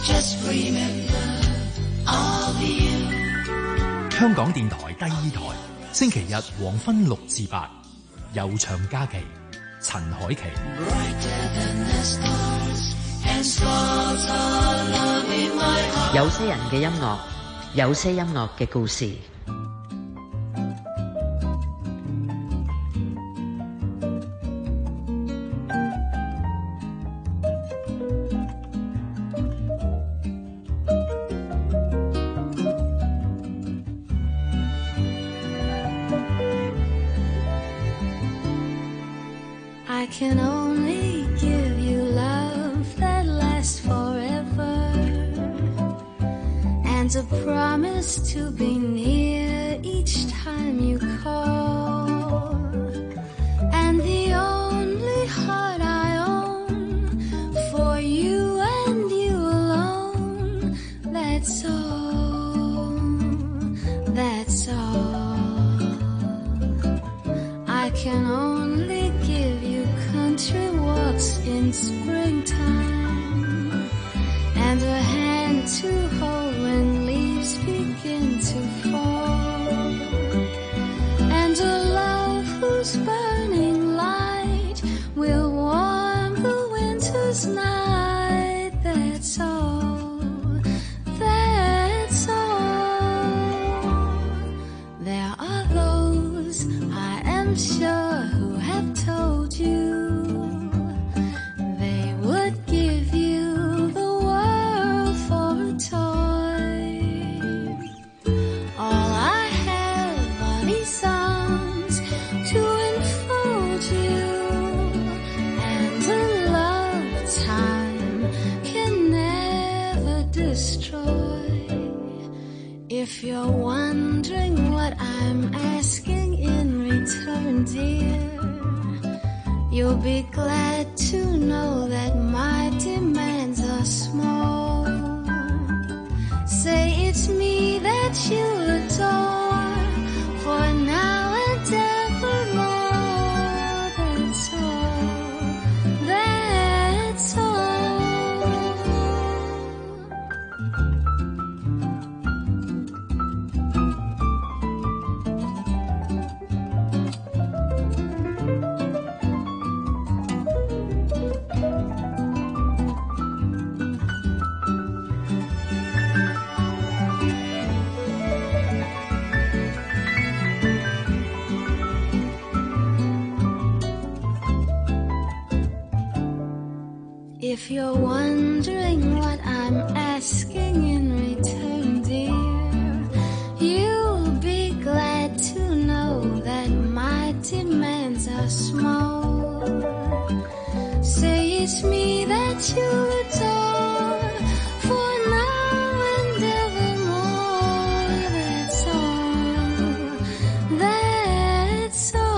香港電台第二台，星期日黃昏6至8，悠長假期，陳凱琪。 有些人嘅音樂，有些音樂嘅故事。 I can only give you love that lasts forever, and a promise to be near each time you call. And the only heart I own for you and you alone. That's all, that's all. I can only give you country walks in springtime, and a hand to hold when leaves begin to fall, and a love whose burning light will warm the winter's night. That's all, that's all. There are those, I am sure, who have told you they would give you the world for a toy. All I have are these arms to enfold you, and a lifetime can never destroy. If you're wondering what I'm asking in return, dear, you'll be glad to know that my demands are small. Say it's me that you adore, for now and evermore. That's all, that's all. If you're wondering what I'm asking in return, dear, you'll be glad to know that my demands are small. Say it's me that you adore, for now and evermore. That's all, that's all.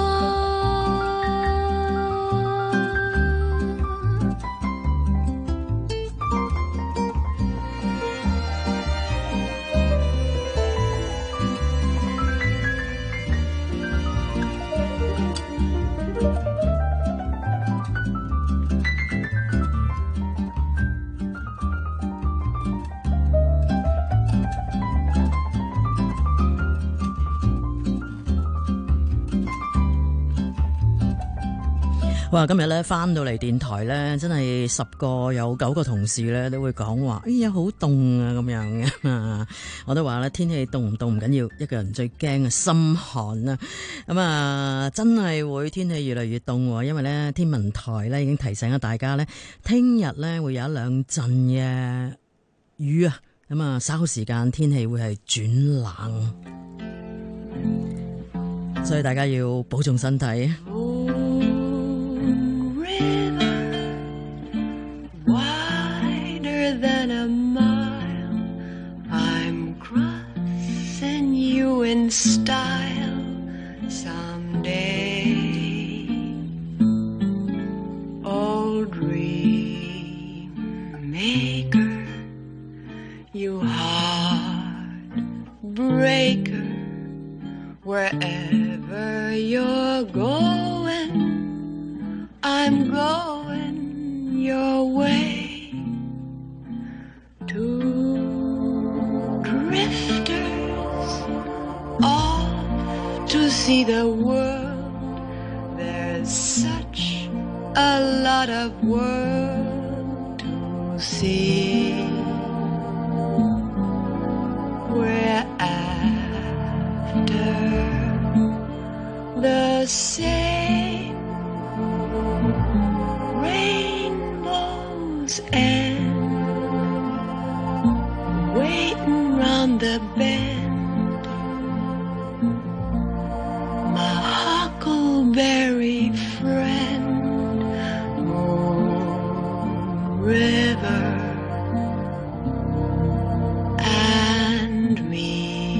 哇！今日咧翻到嚟電台咧，真係10個有9個同事咧都會講話，哎呀好凍啊咁樣嘅嘛。我都話咧，天氣凍唔凍唔緊要，一個人最驚嘅心寒啊。咁啊，真係會天氣越嚟越凍，因為咧天文台咧已經提醒咗大家咧，聽日咧會有一兩陣嘅雨啊。咁啊，稍後時間天氣會係轉冷，所以大家要保重身體。 Wider than a mile, I'm crossing you in style someday. Oh, dream maker, you heartbreaker, wherever you're going, I'm going your way to lot of world to see. We're after the same rainbow's end, waiting round the bend. My huckleberry friend, Moon River and me.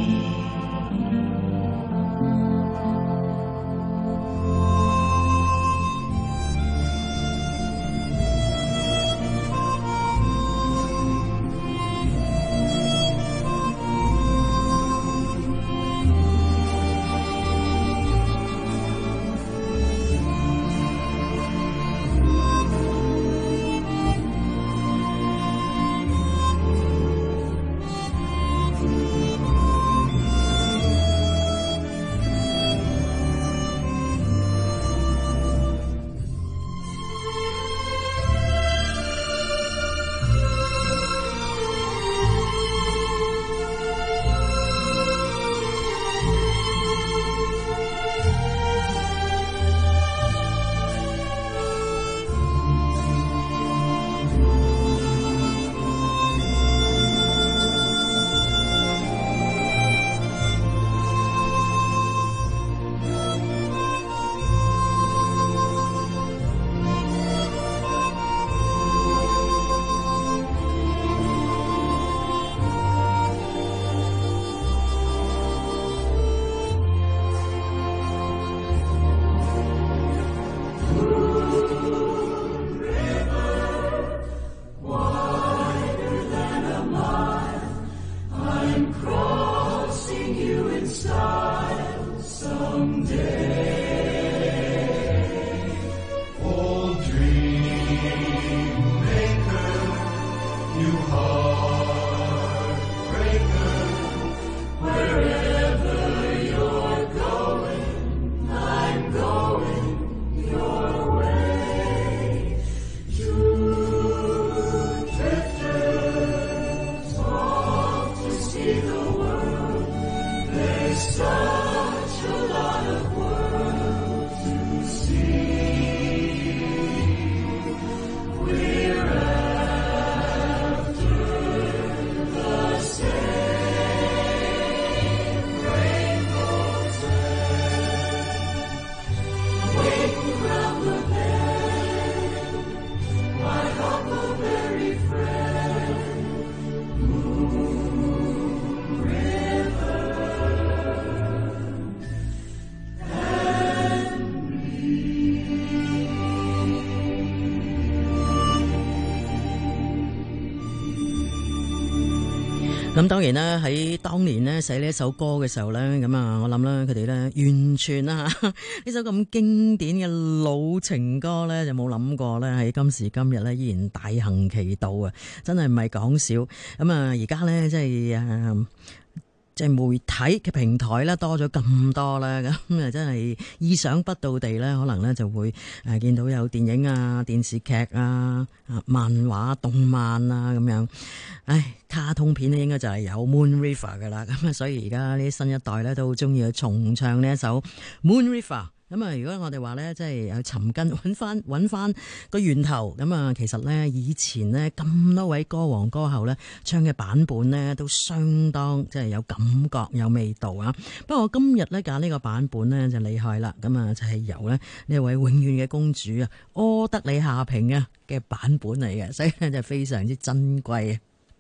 咁當然啦，喺當年咧寫呢一首歌嘅時候咧，咁啊，我諗啦，佢哋咧完全啊呢首咁經典嘅老情歌咧，就冇諗過咧喺今時今日咧依然大行其道啊！真係唔係講笑。咁啊，而家咧即係媒體嘅平台咧多咗咁多啦，咁啊真係意想不到地咧，可能咧就會見到有電影啊、電視劇啊、漫畫、動漫啊咁樣。唉，卡通片咧應該就係有 Moon River 噶啦，咁啊所以而家呢新一代咧都好中意去重唱呢一首 Moon River。咁啊，如果我哋話咧，即係去尋根揾翻個源頭，咁啊，其實咧以前咧咁多位歌王歌后咧唱嘅版本咧都相當即係有感覺有味道啊。不過我今日咧揀呢個版本咧就厲害啦，咁啊就係由咧呢位永遠嘅公主啊柯德莉夏萍啊嘅版本嚟嘅，所以咧就非常之珍貴啊。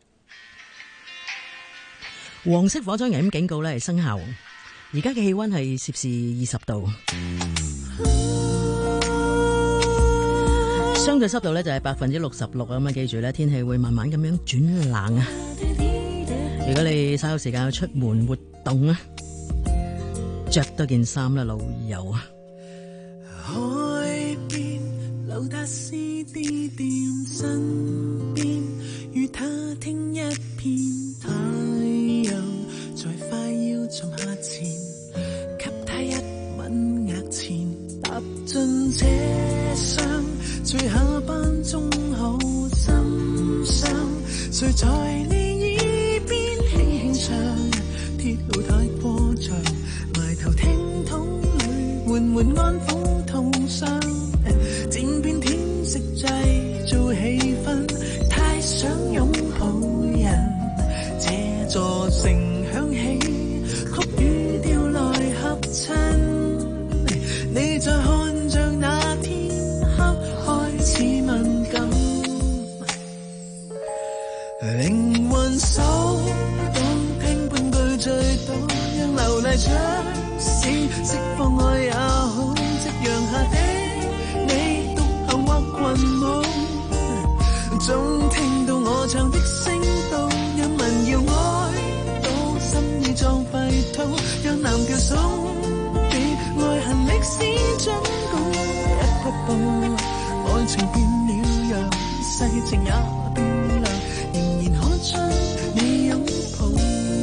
黃色火災危險警告咧係生效。而家嘅氣溫係攝氏20度，相對濕度咧就係66%啊！咁啊，記住咧，天氣會慢慢咁樣轉冷啊！如果你稍有時間去出門活動啊，着多件衫啦，老友啊！ 海邊劉達斯啲店身邊，與他聽一片太陽在快要沉下前，給他一吻額前，踏進車廂，最後誰在你耳邊輕輕唱？鐵路太過長，埋頭聽筒裏緩緩安撫痛傷，漸變天色製造氣氛，太想擁抱人。這座城響起，曲與調來合襯。你再看着那天黑開始敏感，靈魂手動聽半句最多，讓流麗將是釋放愛也好，夕陽下的你獨行或群舞，總聽到我唱的聲道，讓民謠愛到心意狀廢土，讓藍調送別愛恨歷史忠告，一匹布愛情變了樣，世情也變亮，仍然可將你擁抱。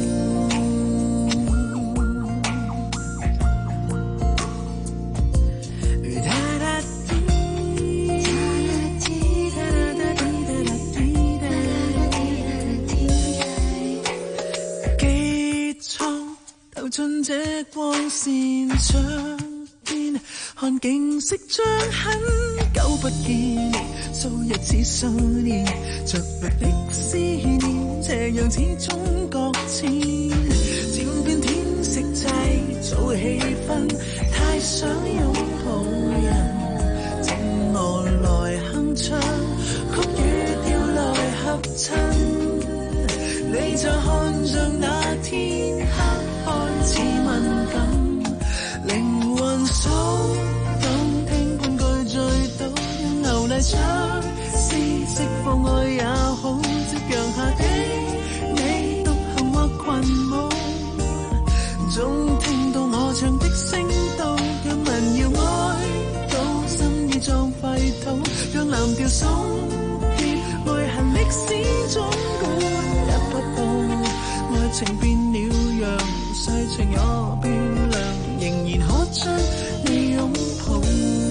進這光線窗邊，看景色將很久不見，數日似數年，着力的思念，這樣始終擱淺，漸變天色製造氣氛，太想擁抱人，靜我來哼唱，曲與調來合襯，你再看着那天黑開始敏感，靈魂騷動聽半句最多，讓流麗將是釋放愛也好，夕陽下的你獨行或群舞，總聽到我唱的聲道，讓民謠愛到心意狀廢土，讓藍調送別愛恨歷史忠告，一匹布愛情變了樣，世情也變亮，仍然可將你擁抱。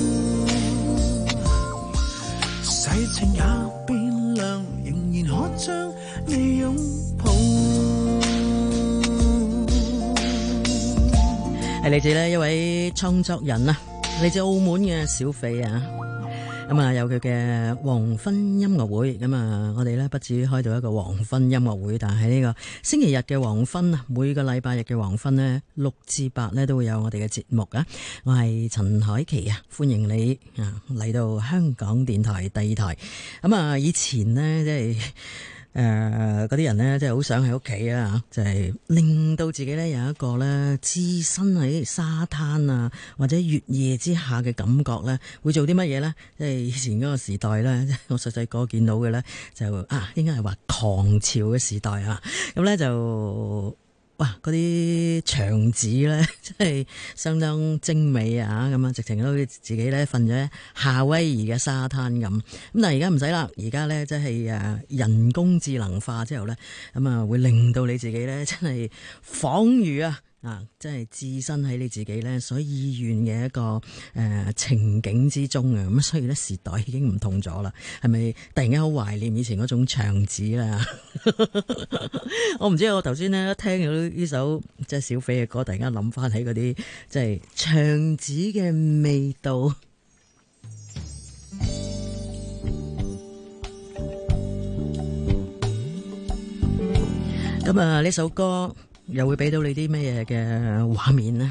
世情也變亮，仍然可將你擁抱。 係嚟自呢一位創作人啊，嚟自澳門嘅小斐啊。咁啊，有佢嘅黃昏音樂會，咁啊，我哋咧不至於開到一個黃昏音樂會，但係呢個星期日嘅黃昏啊，每個禮拜日嘅黃昏呢，6至8呢都會有我哋嘅節目啊。我係陳凱琪啊，歡迎你啊嚟到香港電台第2台。咁啊，以前呢，即係嗰啲人呢，即係好想喺屋企啊，就係令到自己呢有一個呢置身喺沙灘啊或者月夜之下嘅感覺呢，會做啲乜嘢呢？即係以前嗰個時代呢，我細細個見到嘅呢，就應該係話狂潮嘅時代啊，咁呢就。哇！嗰啲牆紙咧，真係相當精美啊！咁啊，直情都好似自己咧瞓咗喺夏威夷嘅沙灘咁。咁但係而家唔使啦，而家咧即係人工智能化之後咧，咁啊會令到你自己咧真係恍如真係置身喺你自己咧所意願嘅一個情景之中啊！咁所以咧時代已經唔同咗啦，係咪突然間好懷念以前嗰種牆紙啦？我唔知我頭先咧聽到呢首即係小斐嘅歌，突然間諗翻起嗰啲即係牆紙嘅味道。咁啊，呢首歌又會俾到你啲咩嘢嘅畫面呢？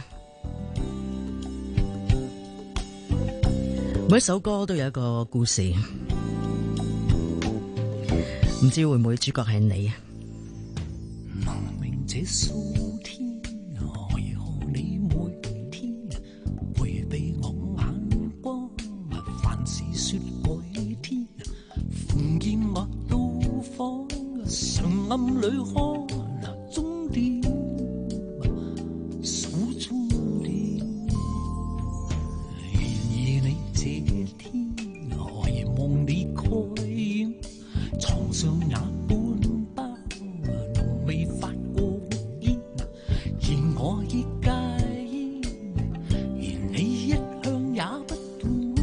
每一首歌都有一個故事，唔知會唔會主角係你啊？ 能明這數天，為何你每天迴避我眼光？凡事說改天，逢見我到訪，常暗裏看終點，數終點。然而你這天，遺忘你蓋掩，床上也半包濃味發過煙，而我亦戒煙，而你一向也不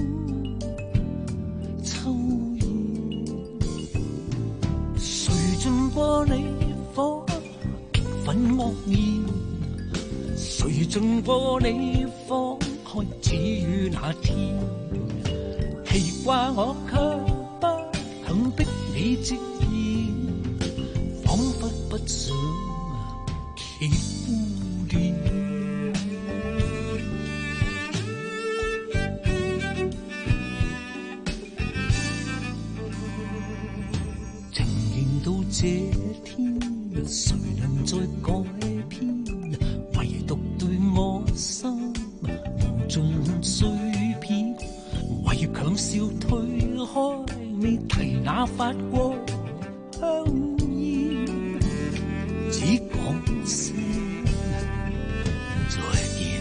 懂抽煙。誰盡過你火粉惡意，誰進過你火開始於那天，奇怪我卻不肯逼你直言，彷彿不想揭污點。情形到這天，誰能再改編？唯獨對我心無盡碎片，為強笑推開未提那發過香煙，只講聲再見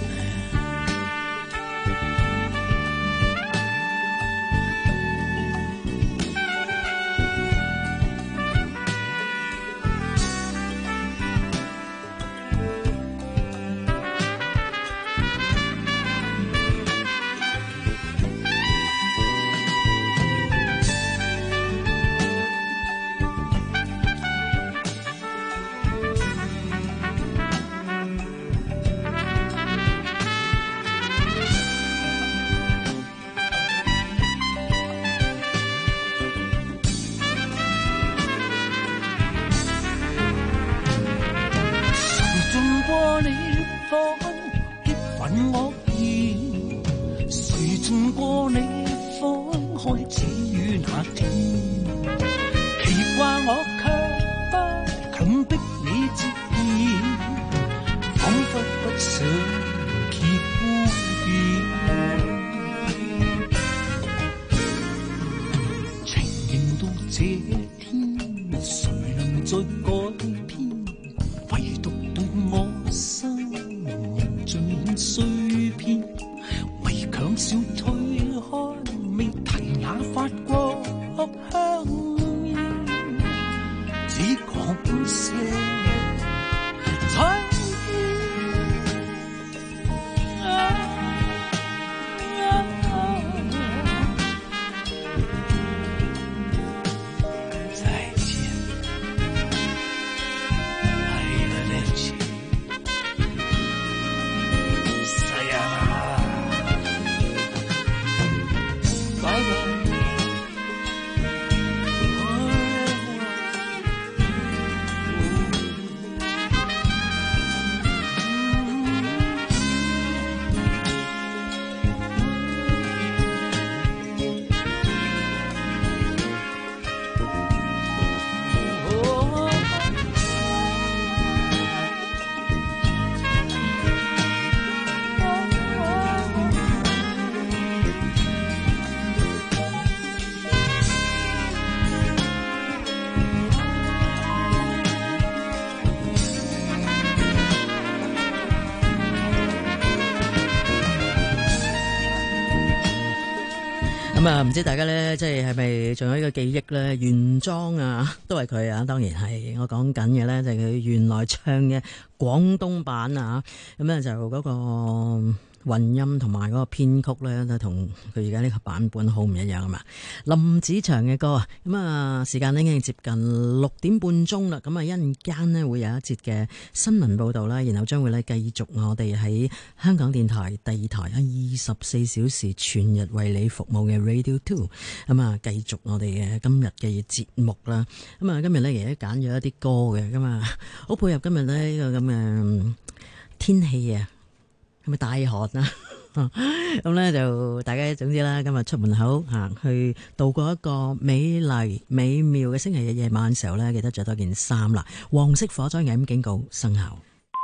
咁啊，唔知大家咧，即係咪仲有呢個記憶咧？原裝啊，都係佢啊，當然係我講緊嘅咧，就係佢原來唱嘅廣東版啊，咁咧就嗰個混音同埋嗰個編曲咧，都同佢而家呢個版本好唔一樣啊嘛。林子祥嘅歌啊，咁啊時間咧已經接近6點半鐘啦，咁啊一陣間咧會有一節嘅新聞報道啦，然後將會咧繼續我哋喺香港電台第2台24小時全日為你服務嘅 Radio 2，咁啊繼續我哋嘅今日嘅節目啦。咁啊今日咧亦都揀咗一啲歌嘅，咁啊好配合今日咧呢個咁嘅天氣啊。係咪大寒啊？咁咧就大家總之啦，今日出門口行去度過一個美麗美妙嘅星期日夜晚嘅時候咧，記得着多件衫啦。黃色火災危險警告生效。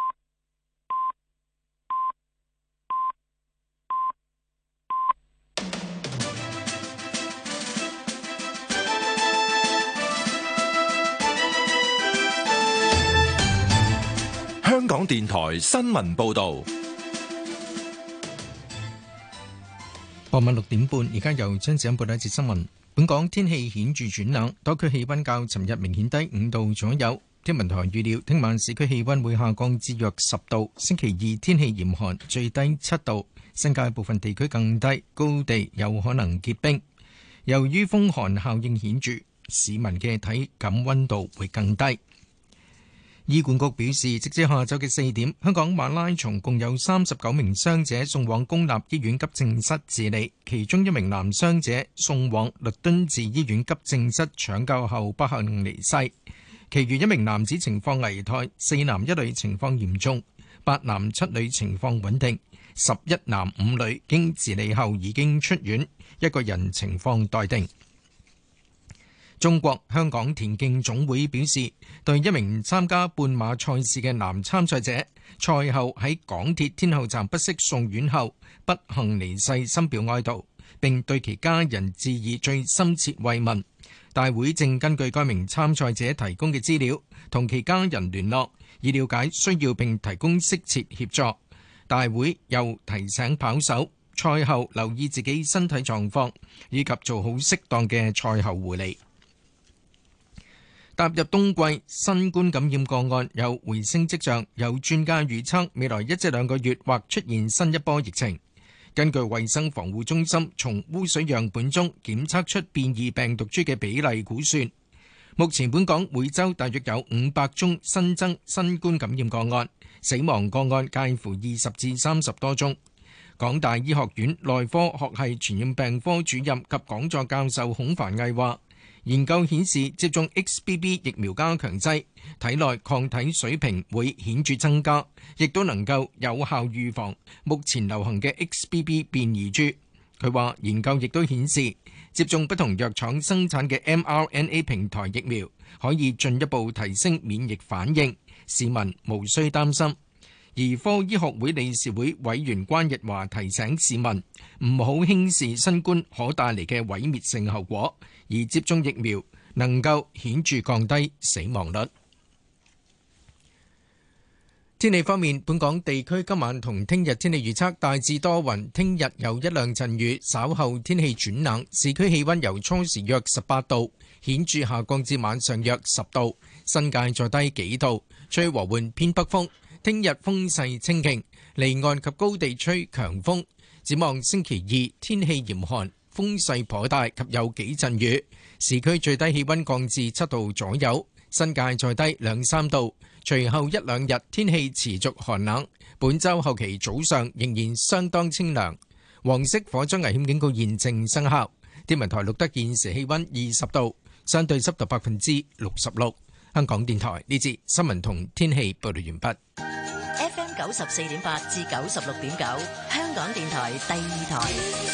香港電台新聞報道。傍晚6點半，而家由張子欣報道一節新聞。本港天氣顯著轉冷，多區氣溫較尋日明顯低5度左右。天文台預料，聽晚市區氣溫會下降至約10度。星期二天氣嚴寒，最低7度，新界部分地區更低，高地有可能結冰。由於風寒效應顯著， 市民嘅體感溫度會更低。醫管局表示，直至下晝嘅4點，香港馬拉松共有39名傷者送往公立醫院急症室治理，其中1名男傷者送往律敦治醫院急症室搶救後不幸離世，其餘1名男子情況危殆，4男1女情況嚴重，8男7女情況穩定，11男5女經治理後已經出院，1個人情況待定。中國香港田徑總會表示，對1名參加半馬賽事嘅男參賽者賽後喺港鐵天后站不適送院後不幸離世深表哀悼，並對其家人致以最深切慰問。大會正根據該名參賽者提供嘅資料同其家人聯絡，以了解需要並提供適切協助。大會又提醒跑手賽後留意自己身體狀況，以及做好適當嘅賽後護理。踏入冬季，新冠感染個案有回升跡象，有專家預測未來1至2個月或出現新一波疫情。根據衛生防護中心從污水樣本中檢測出變異病毒株嘅比例估算，目前本港每週大約有500宗新增新冠感染個案，死亡個案介乎20至30多宗。港大醫學院內科學系傳染病科主任及講座教授孔繁毅話，研究顯示，接種 XBB 疫苗加強劑，體內抗體水平會顯著增加，亦都能夠有效預防目前流行嘅 XBB 變異株。佢話，研究亦都顯示，接種不同藥廠生產嘅 mRNA 平台疫苗，可以進一步提升免疫反應，市民無需擔心。而科醫學會理事會委員關日華提醒市民唔好輕視新冠可帶嚟嘅毀滅性後果，而接種疫苗能夠顯著降低死亡率。天氣方面，本港地區今晚同聽日天氣預測大致多雲，聽日有1兩陣雨，稍後天氣轉冷，市區氣溫由初時約18度，顯著下降至晚上約10度，新界再低幾度，吹和緩偏北風。聽日風勢清勁，離岸及高地吹強風。展望星期2天氣嚴寒，風勢頗大及有幾陣雨。市區最低氣溫降至7度左右，新界再低2、3度。隨後1、2日天氣持續寒冷，本週後期早上仍然相當清涼。黃色火災危險警告現正生效。天文台錄得現時氣溫20度，相對濕度66%。香港電台呢節新聞同天氣報道完畢。 FM 94.8至96.9，香港電台第2台。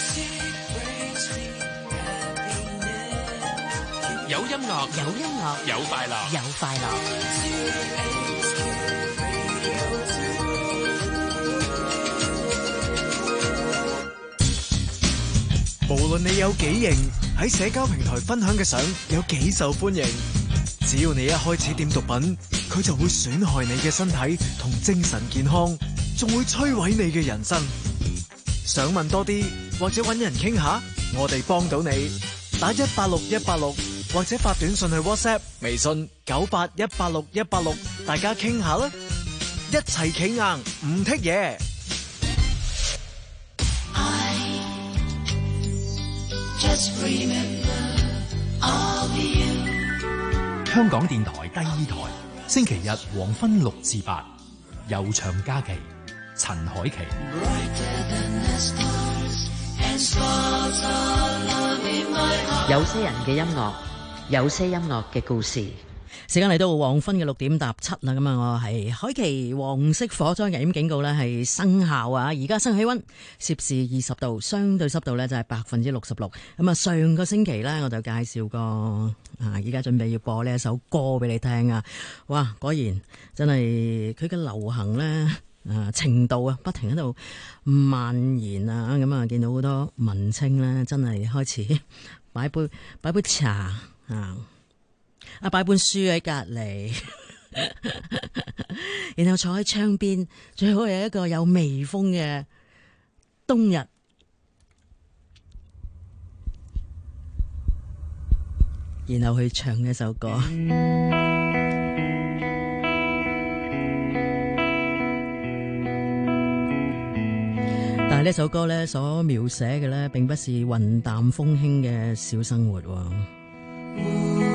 有音樂， 有音樂， 有快樂， 有快樂。 無論你有幾型，喺社交平台分享嘅相有幾受歡迎，只要你一開始掂毒品，佢就會損害你嘅身體同精神健康，仲會摧毀你嘅人生。想問多啲或者搵人傾下，我哋幫到你。打186186或者發短信去 WhatsApp、微信98186186，大家傾下啦，一齊企硬唔剔嘢。 香港電台第2台，星期日黃昏6至8，悠長假期，陳凱琪。 有些人嘅音樂，有些音樂嘅故事。 時間嚟到黃昏嘅6點搭7啦，咁啊，我係海琪。黃色火災危險警告咧係生效啊！而家室氣溫攝氏20度，相對濕度咧就係66%。咁啊，上個星期咧我就介紹過啊，而家準備要播呢一首歌俾你聽啊！哇，果然真係佢嘅流行咧程度啊，不停喺度蔓延啊！咁啊，見到好多文青咧，真係開始擺杯茶啊！擺本書喺隔籬，然後坐喺窗邊，最好係一個有微風嘅冬日，然後去唱呢首歌。但係呢首歌咧所描寫嘅咧，並不是雲淡風輕嘅小生活。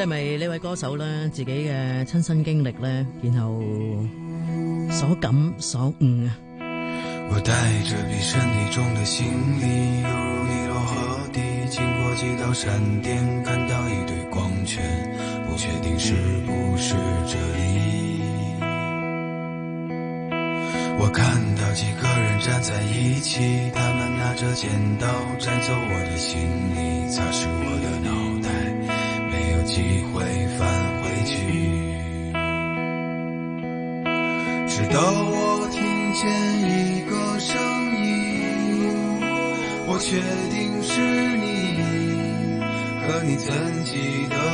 知係咪呢位歌手咧自己嘅親身經歷咧，然後所感所悟啊？ 我帶着比身體重的行李，猶如尼羅河底，經過幾道閃電，看到一堆光圈，不確定是不是這裡。我看到幾個人站在一起，他們拿着剪刀摘走我的行李，擦拭我的腦袋，沒有機會返回去。直到我聽見一個聲音，我確定是你，可你曾記得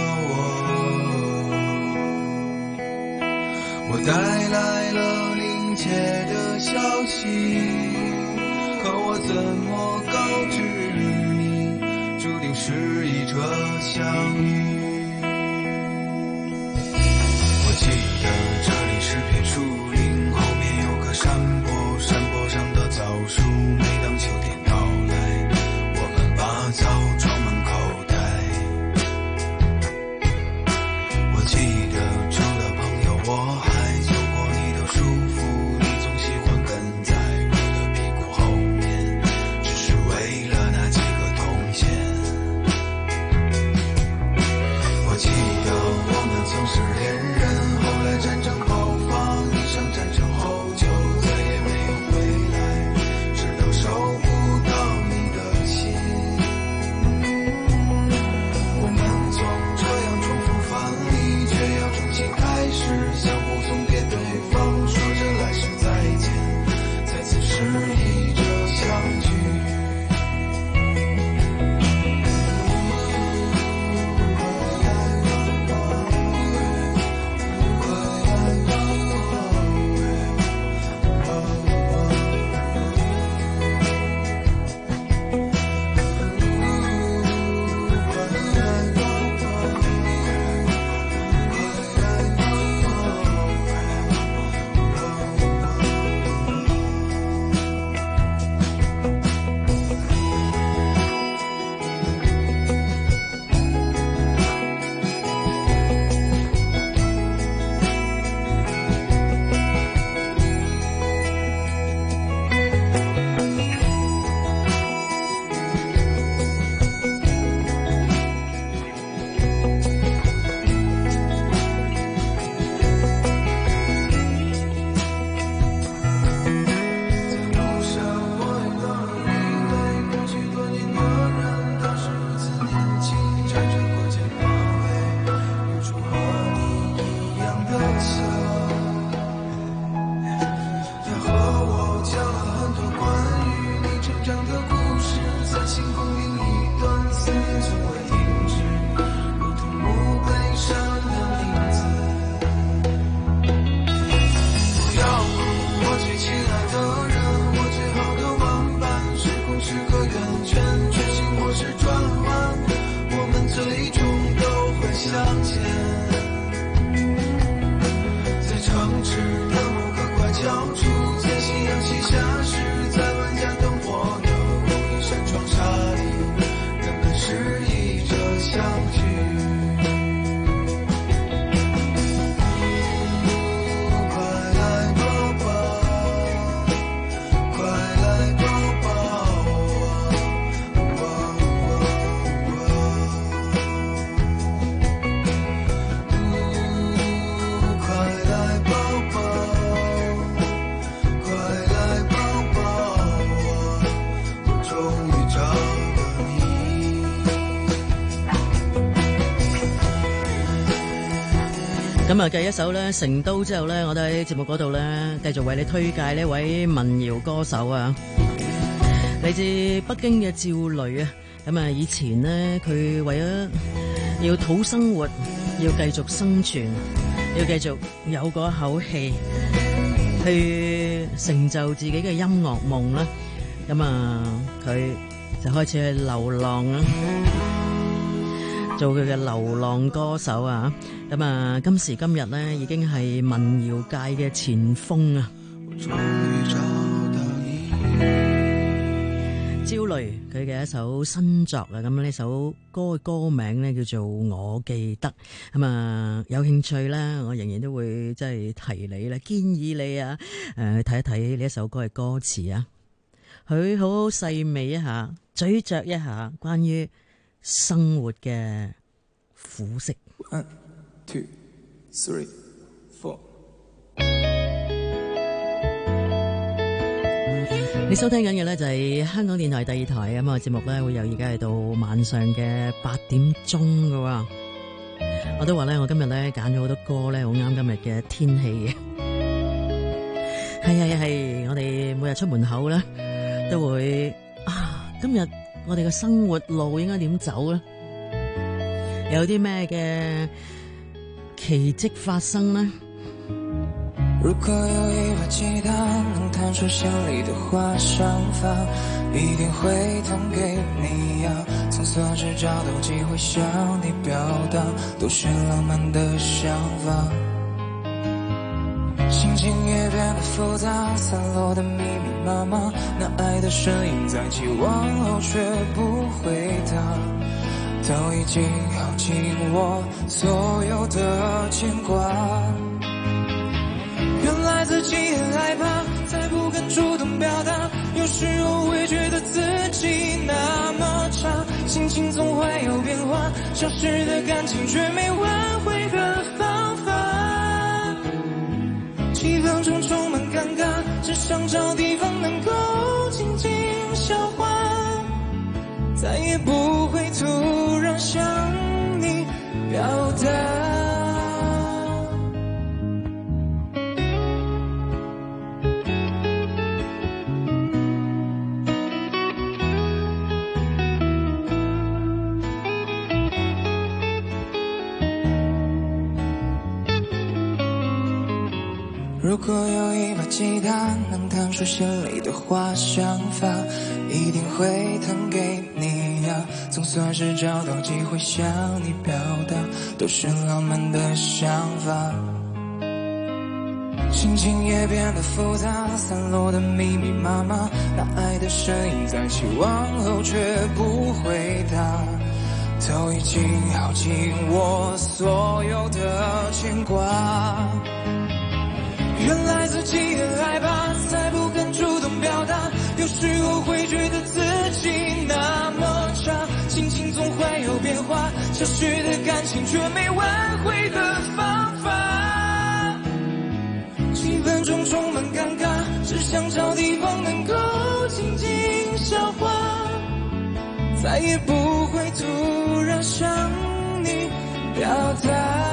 我帶來了臨界的消息，可我怎麼告知你，注定是一場相遇。我記得這裡是片樹林，後面有個山坡，山坡上的棗樹，每當秋天到來，我們把棗裝滿口袋。我記得住的朋友，我還走過你的舒服，你總喜歡跟在我的屁股後面，只是為了那幾個銅錢。我記得我們曾是戀人，後來戰爭爆發，一場戰爭後就再也沒有回來，直到收不到你的信。我們總這樣重複犯例，卻要重新開始，相互送別對方，說着來世再見，再次示意着相聚。 咁啊，繼一首咧《成都》之後咧，我哋喺節目嗰度咧，繼續為你推介呢位民謠歌手啊，嚟自北京嘅趙雷啊。咁啊，以前呢，佢為咗要討生活，要繼續生存，要繼續有嗰口氣去成就自己嘅音樂夢啦。咁啊，佢就開始去流浪啊，做佢嘅流浪歌手啊。咁啊，今時今日咧，已經係民謠界嘅前鋒啊！ 焦慮佢嘅一首新作啊，咁呢首歌嘅歌名呢叫做我記得，咁啊有興趣呢，我仍然都會即係提你啦，建議你啊去睇一睇呢一首歌嘅歌詞啊，佢好好細味一下，咀嚼一下關於生活嘅苦澀。 1, 2, 3, 4。 你收聽緊嘅呢就係香港電台第二台啊嘛，節目呢會由而家嚟到晚上嘅8點鐘噶。我都話呢，我今日呢揀咗好多歌呢，好啱今日嘅天氣嘅。係，我哋每日出門口呢都會今日我哋嘅生活路應該點走呢？有啲咩嘅奇蹟發生呢？ 如果有一把吉他能弹出心里的花想法，一定会弹给你呀。总算是找到机会向你表达，都是浪漫的想法。心情也变得复杂，散落的密密麻麻，那爱的声音在期望后却不回答，都已经耗尽我所有的牵挂。原来自己很害怕，才不敢主动表达，有时候会觉得自己那么差，心情总会有变化，消失的感情却没挽回的方法，气氛中充满尴尬，只想找地方能够静静消化，再也不会突然向你表达。如果有一把吉他能弹出心里的话想法，一定会弹给你呀。总算是找到机会向你表达，都是浪漫的想法。心情也变得复杂，散落的密密麻麻，那爱的声音在期望后却不回答，都已经耗尽我所有的牵挂。原来自己很害怕，才不敢主动表达，有时候会觉得自己那么差，心情总会有变化，消失的感情却没挽回的方法，气氛中充满尴尬，只想找地方能够静静消化，再也不会突然向你表达。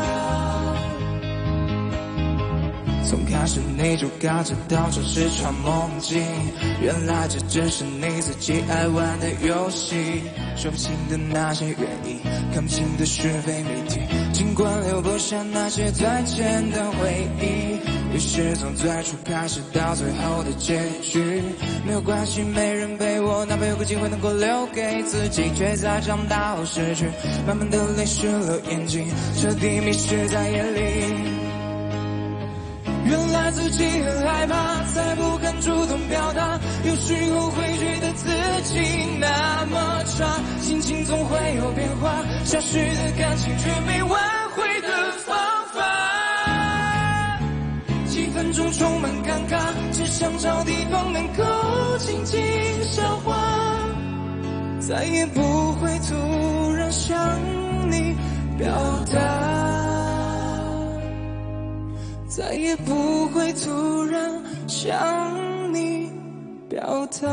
从开始你就感觉到这是场梦境，原来这只是你自己爱玩的游戏，说不清的那些原因，看不清的是非谜题，尽管留不下那些再见的回忆，于是从最初开始到最后的结局，没有关系，没人陪我，哪怕有个机会能够留给自己，却在长大后失去，慢慢的泪湿了眼睛，彻底迷失在夜里。原来自己很害怕，才不敢主动表达，有时候会觉得自己那么差，心情总会有变化，消失的感情却没挽回的方法，气氛中充满尴尬，只想找地方能够静静消化，再也不会突然向你表达，再也不会突然向你表达。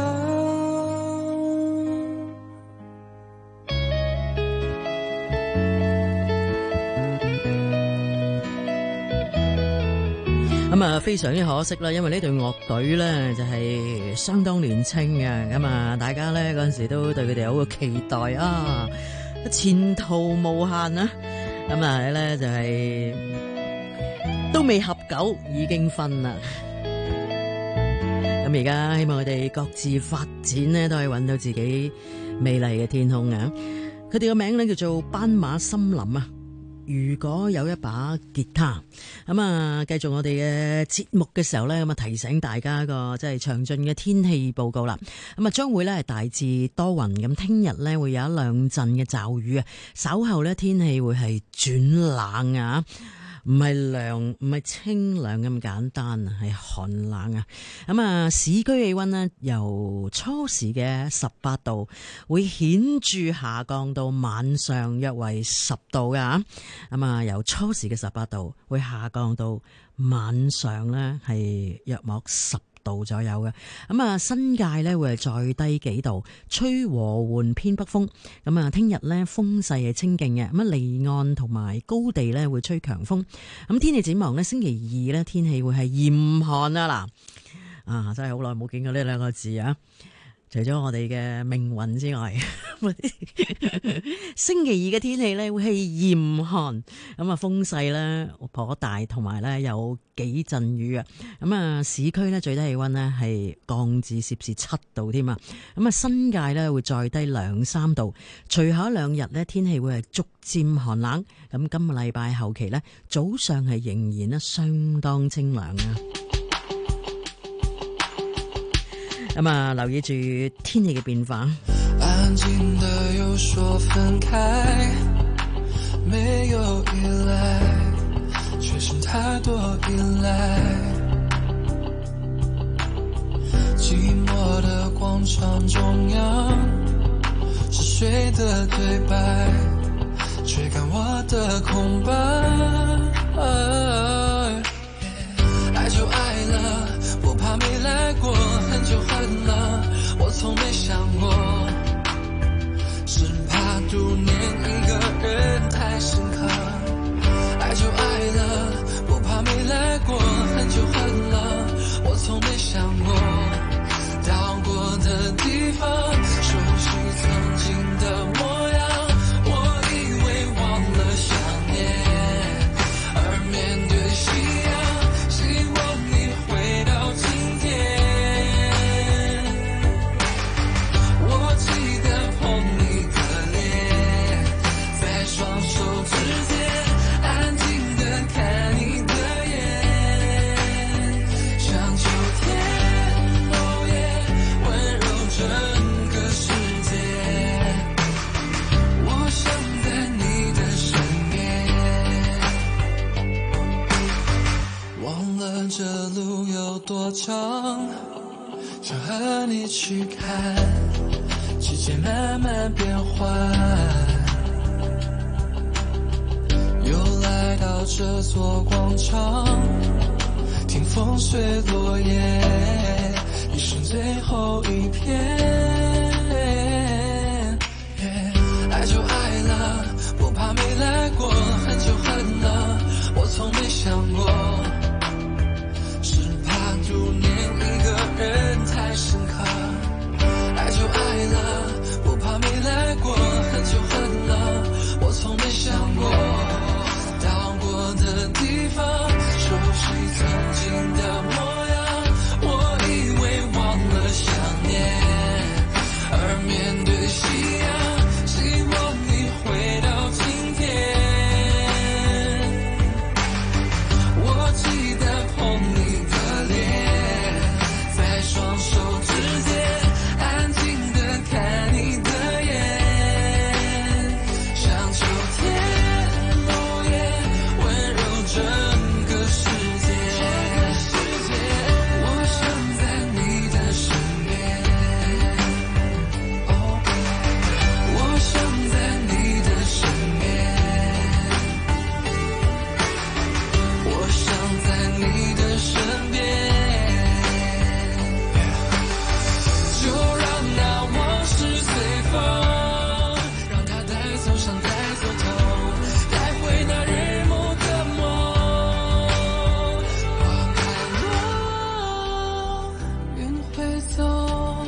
咁啊，非常之可惜啦，因為呢隊樂隊咧就係相當年青嘅，咁啊，大家咧嗰陣時都對佢哋有個期待啊，前途無限啊，咁啊咧就係都未合久已經分啦。咁而家希望佢哋各自發展呢，都可以揾到自己美麗嘅天空啊！佢哋個名咧叫做斑馬森林啊。 如果有一把吉他，咁啊，繼續我哋嘅節目嘅時候呢，咁啊提醒大家個即係詳盡嘅天氣報告啦。咁啊，將會呢係大致多雲，咁聽日呢會有一兩陣嘅驟雨啊，稍後呢天氣會係轉冷啊。唔係涼，唔係清涼咁簡單啊，係寒冷啊！咁啊，市區氣溫呢，由初時嘅18度，會顯著下降到晚上約為10度噶。咁啊，由初時嘅18度，會下降到晚上呢係約莫10度左右嘅。咁啊，新界呢會係再低幾度，吹和緩偏北風。咁啊，聽日呢風勢係清勁嘅，咁啊離岸同埋高地呢會吹強風。咁天氣展望呢，星期二呢天氣會係嚴寒啊！嗱，啊真係好耐冇見過呢兩個字啊！除咗我哋嘅命運之外，星期二嘅天氣呢會係嚴寒，咁啊風勢呢頗大，同埋呢有幾陣雨啊。咁啊市區呢最低氣溫呢係降至攝氏7度添啊。咁啊新界呢會再低2-3度。隨後一兩日呢天氣會係逐漸寒冷。咁今個禮拜後期呢早上係仍然呢相當清涼啊。咁啊，留意住天氣嘅變化。 安靜的又說分開，沒有依賴，卻是太多依賴。寂寞的廣場中央，是誰的對白，追趕我的空白。愛就愛了，不怕沒來過，恨就恨了，我從沒想過，是怕讀念一個人太深刻。愛就愛了，不怕沒來過，恨就恨了，我從沒想過，到過的地方，熟悉曾經的模樣，我以為忘了想念，而面對夕陽，希望你回到今天。我記得碰你的臉，在雙手之間，安靜地看你的眼，像秋天落葉，溫柔整個世界。我想在你的身邊，忘了這路有多長，想和你去看世界慢慢變換，又來到這座廣場，聽風吹落葉，一生最後一片。愛就愛了，不怕沒來過，恨就恨了，我從沒想過，是怕讀念一個人太深刻。愛就愛了，不怕沒來過，恨就恨了，我從沒想過，到過的地方，熟悉曾經的模樣，我以為忘了想念，而面對夕陽，希望你回到今天。我記得碰你的臉，在雙手之間，安靜地看你的眼，像秋天落葉，溫柔整個世界。我想在你的身邊，我想在你的身邊，我想在你的身邊。就讓那往事隨風，讓它帶走傷，帶走痛，帶回那日暮的夢。花開落，雲會走，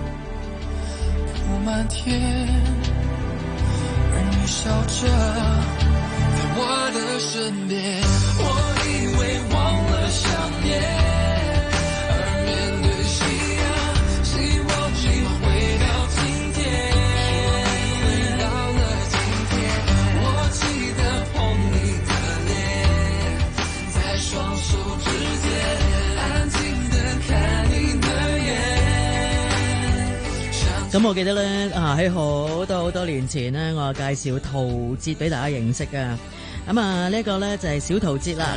鋪滿天，而你笑着在我的身邊。我以為忘了想念，而面對夕陽，希望你回到今天。回到了今天，我記得碰咁我記得咧喺好多年前咧，我介紹陶喆俾大家認識啊。咁啊呢個咧就係小陶喆啦。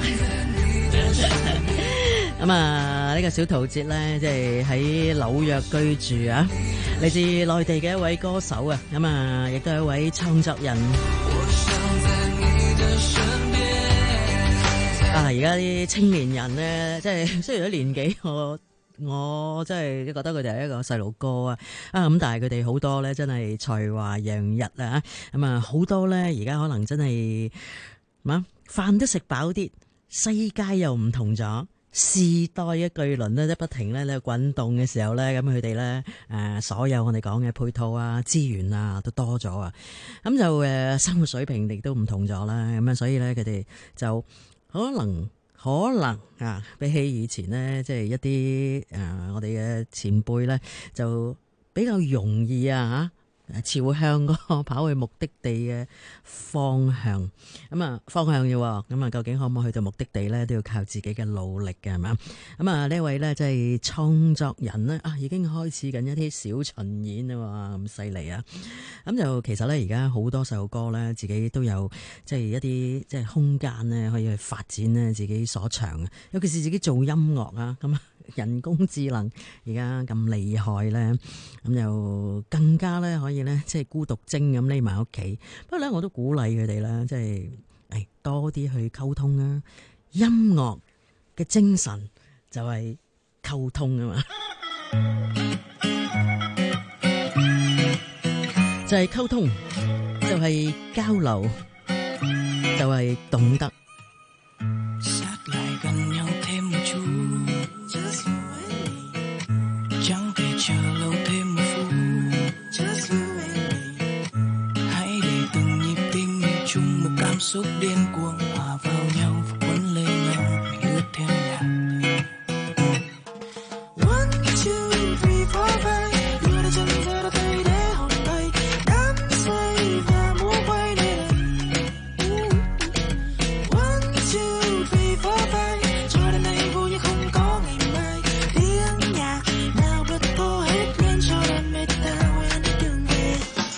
咁啊呢個小陶喆咧即係喺紐約居住啊，嚟自內地嘅一位歌手啊。咁啊亦都係一位創作人。而家啲青年人咧，即係雖然啲年紀我真係覺得佢哋係一個細路哥啊，咁但係佢哋好多咧真係才華洋溢啊，咁啊好多咧而家可能真係飯都食飽啲，世界又唔同咗，時代嘅巨輪咧不停咧滾動嘅時候咧，咁佢哋咧所有我哋講嘅配套啊資源啊都多咗啊，咁就生活水平亦都唔同咗啦，咁啊所以咧佢哋就可能比起以前呢，即係一啲我哋嘅前輩咧，就比較容易朝向個跑去目的地嘅方向。方向嘅喎，咁究竟可唔可以去到目的地咧，都要靠自己嘅努力嘅，係嘛？呢位咧即係創作人咧已經開始緊一啲小巡演啊，咁犀利啊！咁就其實咧，而家好多細路哥咧，自己都有即係一啲即係空間咧，可以去發展咧自己所長啊。尤其是自己做音樂啊，咁人工智能而家咁厲害咧，咁就更加咧可以咧即係孤獨精咁匿埋屋企。不過咧，我都鼓勵佢哋啦，即係多啲去溝通啊！音樂嘅精神就係溝通啊嘛，就係溝通，就係交流，就係懂得。 Xúc điên cuồng hòa vào nhau và cuốn lấy nhau lướt theo nhạc. 1, 2, 3, 4, 5 đưa đôi chân ra đôi tay để hồn bay đắm say và muốn quay lại đây. 1, 2, 3, 4, 5 cho đêm nay vui như không có ngày mai. Tiếng nhạc nào bật vô hết lên cho đam mê ta quên đi đường về.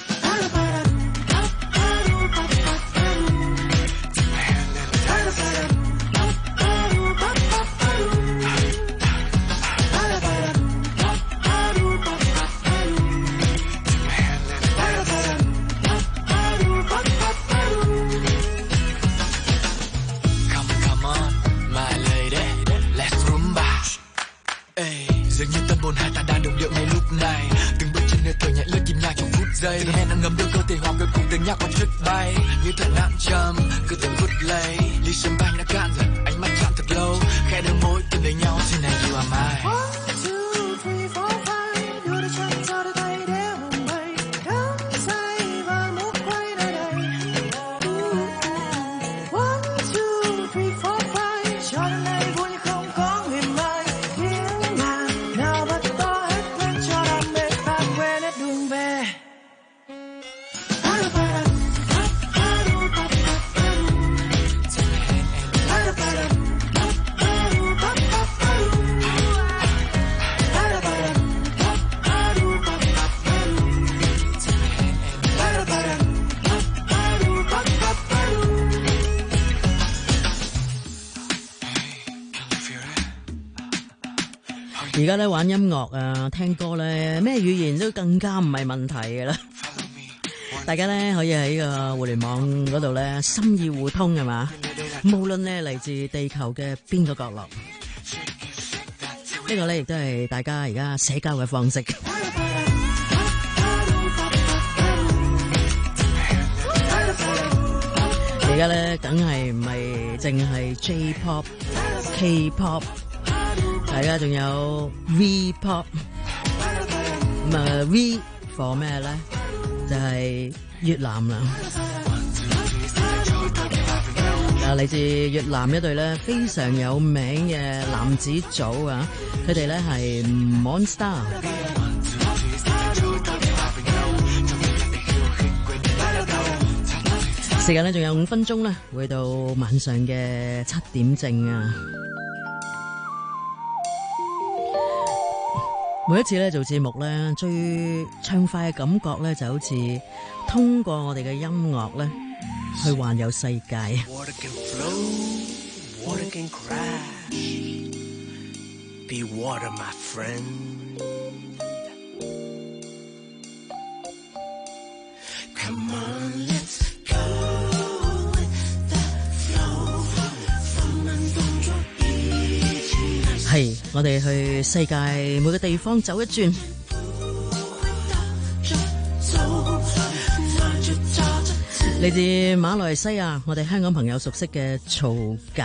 Dường như tâm hồn hai ta đang đồng điệu ngay lúc này. Từng bước chân nơi thời nhẹ lướt nhịp nhàng trong phút giây. Từng hẹn đang ngấm đôi cơ thể hòa cười cùng tiếng nhạc qua chuyến bay. Như thật nặng trầm cứ từng phút lấy. Ly sân bay đã cạn rồi ánh mắt chạm thật lâu. Khẽ đôi môi tìm lấy nhau xin này you are mine. 1, 2, 3, 4, 5 đưa đôi chân ra đôi tay để hồn bay đắm say và muốn quay lại đây. 1, 2, 3, 4, 5 cho đêm nay vui như không có ngày mai. Tiếng nhạc nào bật to hết lên cho đam mê ta quên hết đường về. 而家咧玩音樂啊，聽歌咧，咩語言都更加唔係問題嘅啦。大家咧可以喺個互聯網嗰度咧心意互通係嘛，無論咧嚟自地球嘅邊個角落，呢個咧亦都係大家而家社交嘅方式。而家咧梗係唔係淨係 J-pop、K-pop。大家仲有 V-pop， 咁V for 咩咧？就係越南啦。嚟自越南一隊咧非常有名嘅男子組啊，佢哋咧係 Monster。時間咧仲有5分鐘啦，會到晚上嘅7點正啊。 每一次咧做節目咧，最暢快嘅感覺咧，就好似通過我哋嘅音樂咧，去環遊世界。 Water can flow, water can crash. Be water, my friend. Come on, let's go with the flow. 放慢動作，一起來。 係，我哋去世界每個地方走一轉。嚟自馬來西亞，我哋香港朋友熟悉嘅曹格。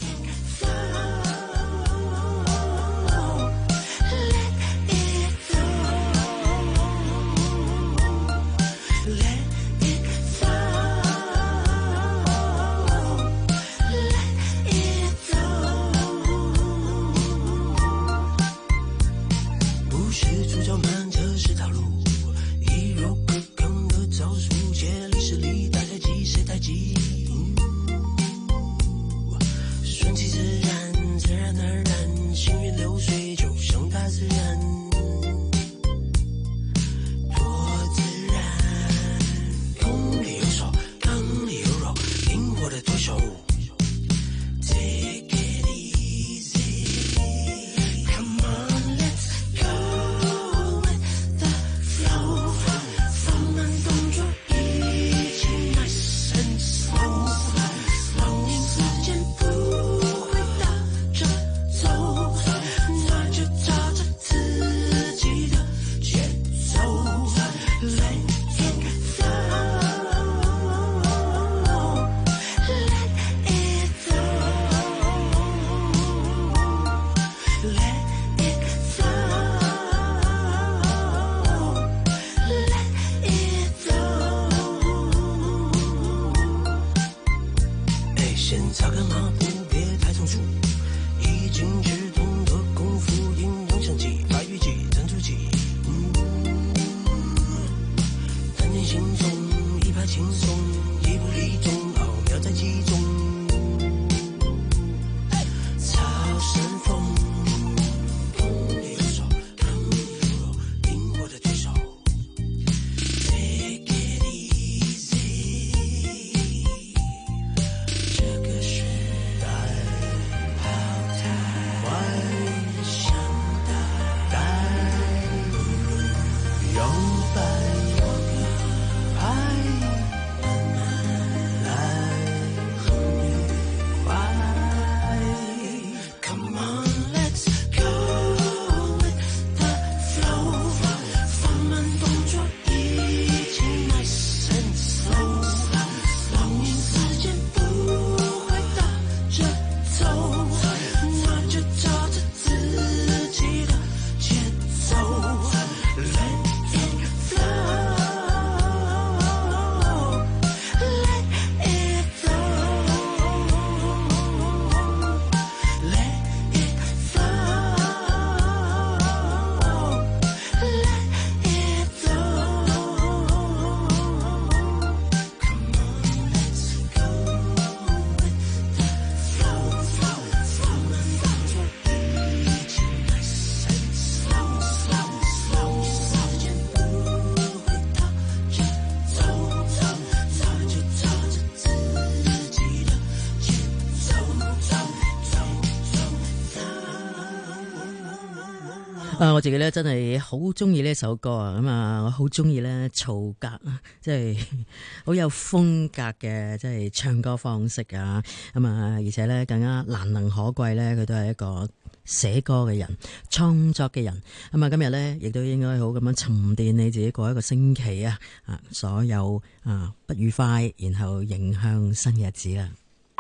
我自己咧真係好中意呢首歌啊！咁啊，我好中意咧曹格啊，即係好有風格嘅，即係唱歌方式啊！咁啊，而且咧更加難能可貴咧，佢都係一個寫歌嘅人、創作嘅人。咁啊，今日咧亦都應該好咁樣沉澱你自己過一個星期啊！啊，所有不愉快，然後迎向新日子啦。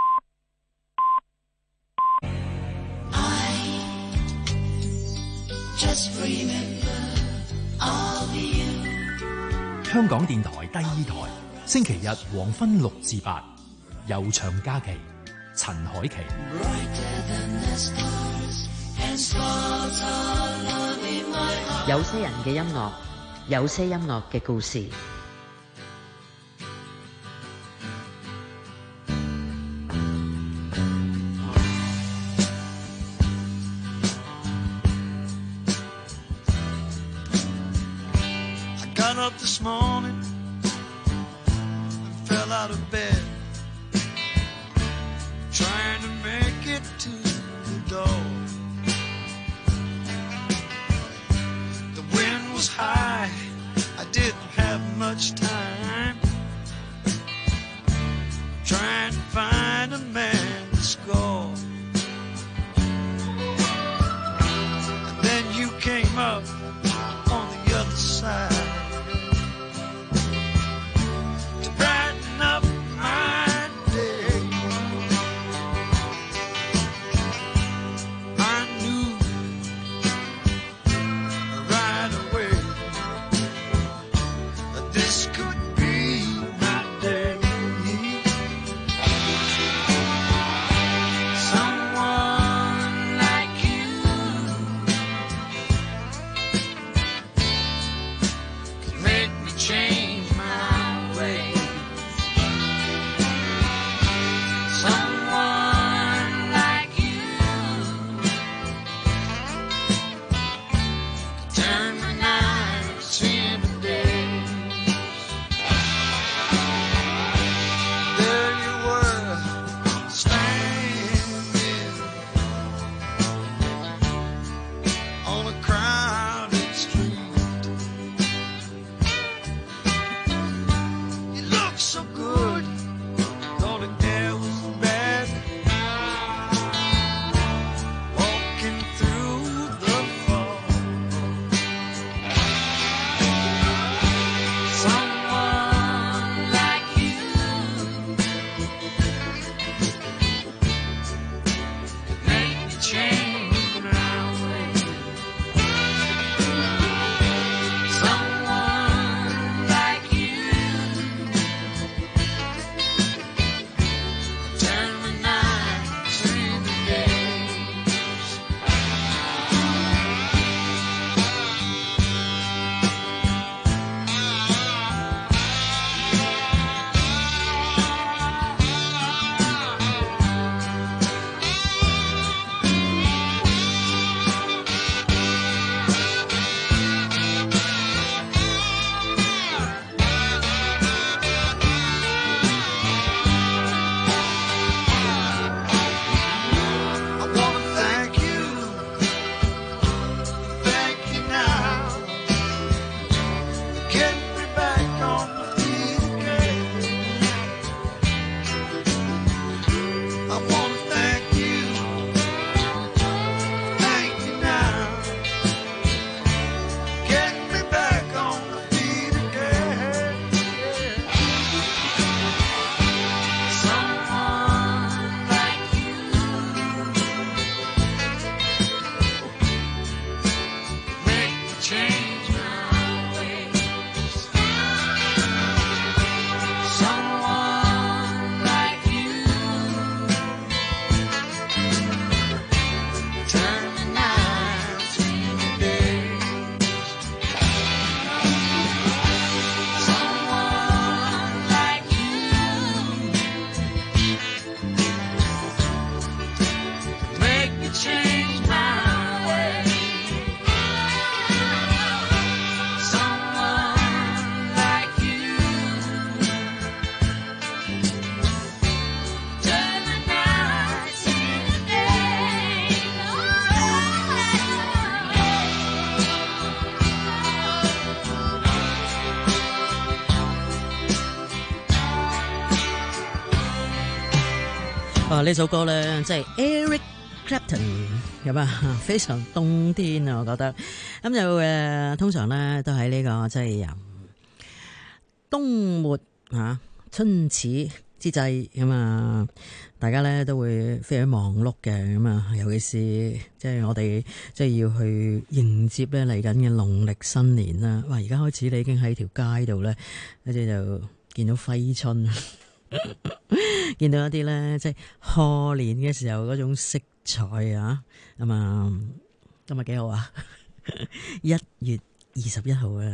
Just remember all you。 香港電台第二台，星期日黃昏6至8，悠長假期，陳凱琪。 有些人嘅音樂，有些音樂嘅故事。 this morning and fell out of bed, trying to make it to the door. The wind was high, I didn't have much time, trying to find a man to score. And then you came up on the other side to brighten up my day. I knew right away that this could be my day. Someone like you could make me change my ways. Someone like you could turn my nights into days. There you were, standing on a crowded street. You looked so good, thought the air was bad. Walking through the fog, someone like you could make me change my ways. Someone like you could turn my nights into days. I wanna thank you now. Get me back on my feet again. I wanna thank you now. Get me back on my feet again. Someone like you make me change my ways. Someone like you turn the nights into days. Someone like you make me change my ways. Someone like you turn the nights into days. 呢首歌咧，即係 Eric Clapton 咁啊，非常冬天啊，我覺得咁就通常咧都喺呢個即係冬末春始之際咁啊，大家咧都會非常忙碌嘅咁啊，尤其是即係我哋即係要去迎接咧嚟緊嘅農曆新年啦。哇！而家開始你已經喺條街度咧，跟住就見到揮春。見到一啲咧，即係賀年嘅時候嗰種色彩啊，咁啊，今日幾號啊？1月21號啊！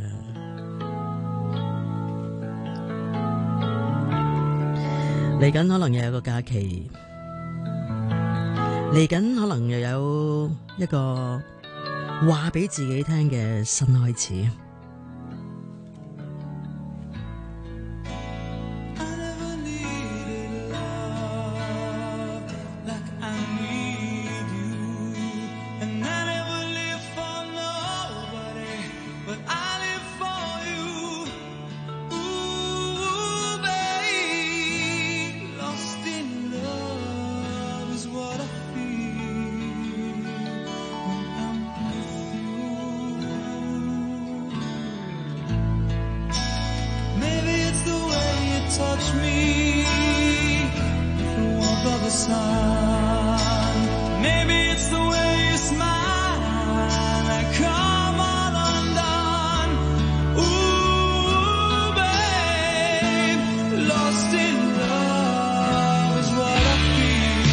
嚟緊可能又有個假期，嚟緊可能又有一個話俾自己聽嘅新開始。 touch me, the warmth of the sun. Maybe it's the way you smile that come all undone. Ooh, babe, lost in love is what I feel.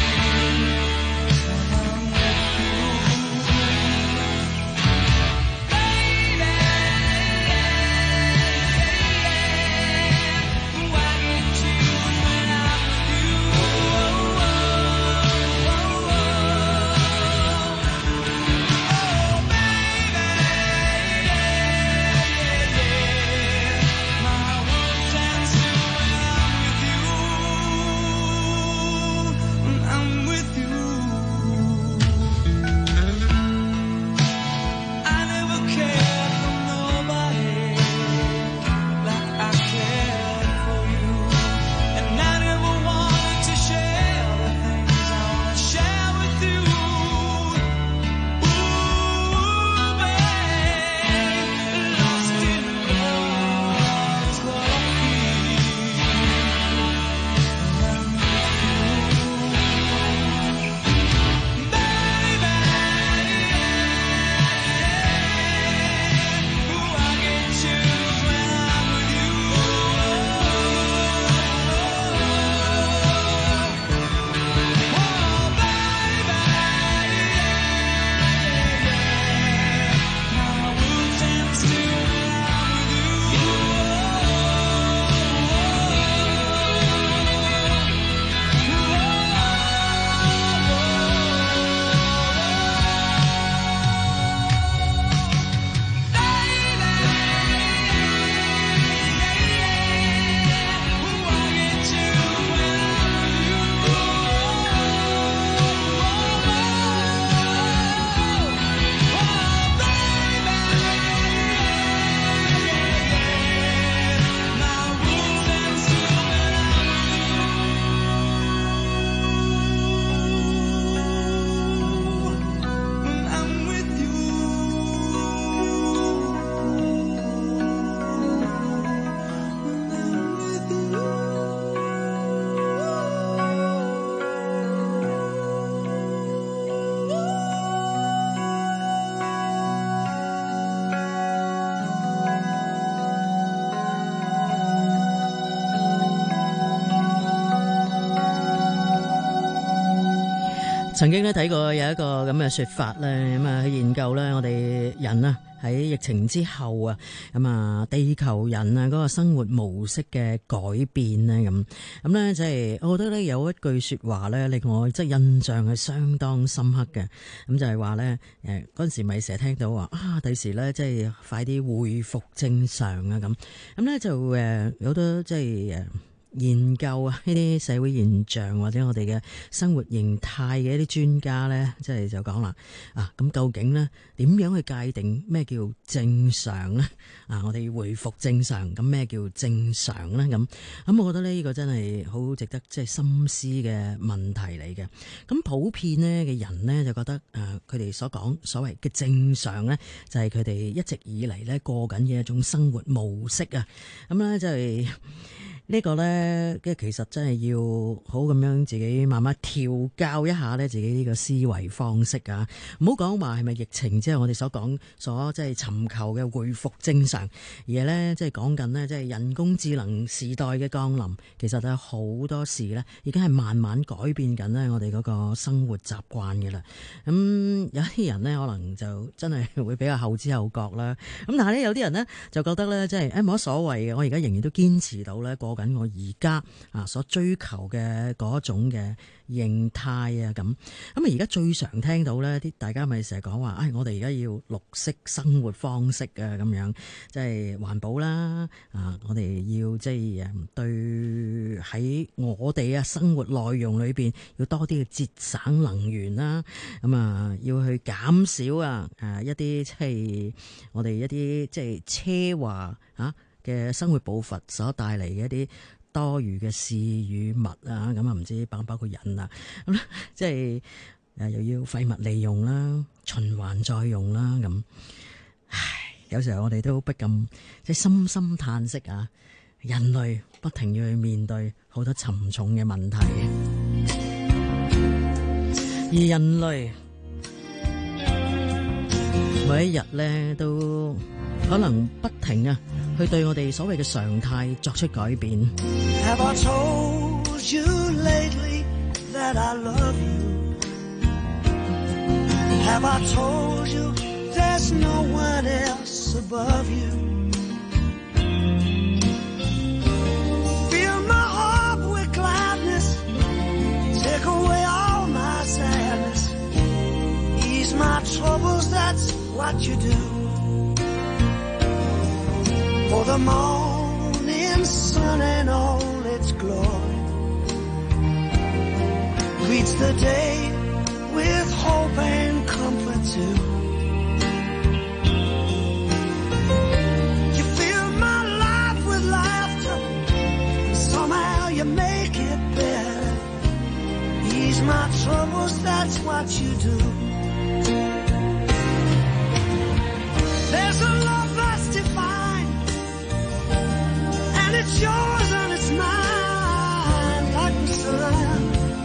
曾經咧睇過有一個咁嘅說法咧，咁啊去研究咧我哋人啊喺疫情之後啊，咁啊地球人啊嗰個生活模式嘅改變咧，咁咧即係我覺得咧有一句說話咧令我即係印象係相當深刻嘅，咁就係話咧嗰陣時咪成日聽到話啊，第時咧即係快啲恢復正常啊咁咧就有好多即係研究啊呢啲社會現象或者我哋嘅生活形態嘅一啲專家咧，即係就講啦啊，咁究竟咧點樣去界定咩叫正常咧？啊，我哋要回復正常，咁咩叫正常咧？咁我覺得呢個真係好值得即係深思嘅問題嚟嘅。咁普遍咧嘅人咧就覺得佢哋所講所謂嘅正常咧，就係佢哋一直以嚟咧過緊嘅一種生活模式啊。咁咧就係呢個呢，其實真係要好咁樣自己慢慢調教一下呢自己呢個思維方式啊！唔好講話係咪疫情之後我哋所講所即係尋求嘅恢復正常，而係呢即係講緊呢即係人工智能時代嘅降臨，其實有好多事呢已經係慢慢改變緊呢我哋嗰個生活習慣嘅啦。咁有啲人呢可能就真係會比較後知後覺啦。咁但係呢有啲人呢就覺得呢即係冇乜所謂嘅，我而家仍然都堅持到呢過緊我而家所追求嘅嗰種嘅形態啊，咁而家最常聽到咧，啲大家咪成日講話，我哋而家要綠色生活方式啊，咁樣即係環保啦，我哋要即係對喺我哋生活內容裏邊要多啲嘅節省能源啦，咁要去減少一啲即係我哋一啲即係奢華嘅生活步伐所帶嚟嘅一啲多餘嘅事與物啊，咁唔知包唔包括人啊，咁即係又要廢物利用啦、循環再用啦，咁，有時候我哋都不禁即係深深嘆息啊！ 人類不停要去面對好多沉重嘅問題，而人類每一日呢都可能不停去對我哋所謂嘅常態作出改變。 Have I told you lately that I love you? Have I told you there's no one else above you? Fill my heart with gladness, take away all my sadness, ease my troubles, that's what you do. For the morning sun and all its glory greets the day with hope and comfort too. You fill my life with laughter, and somehow you make it better. Ease my troubles, that's what you do. There's a love that's divine, and it's yours and it's mine, like the sun.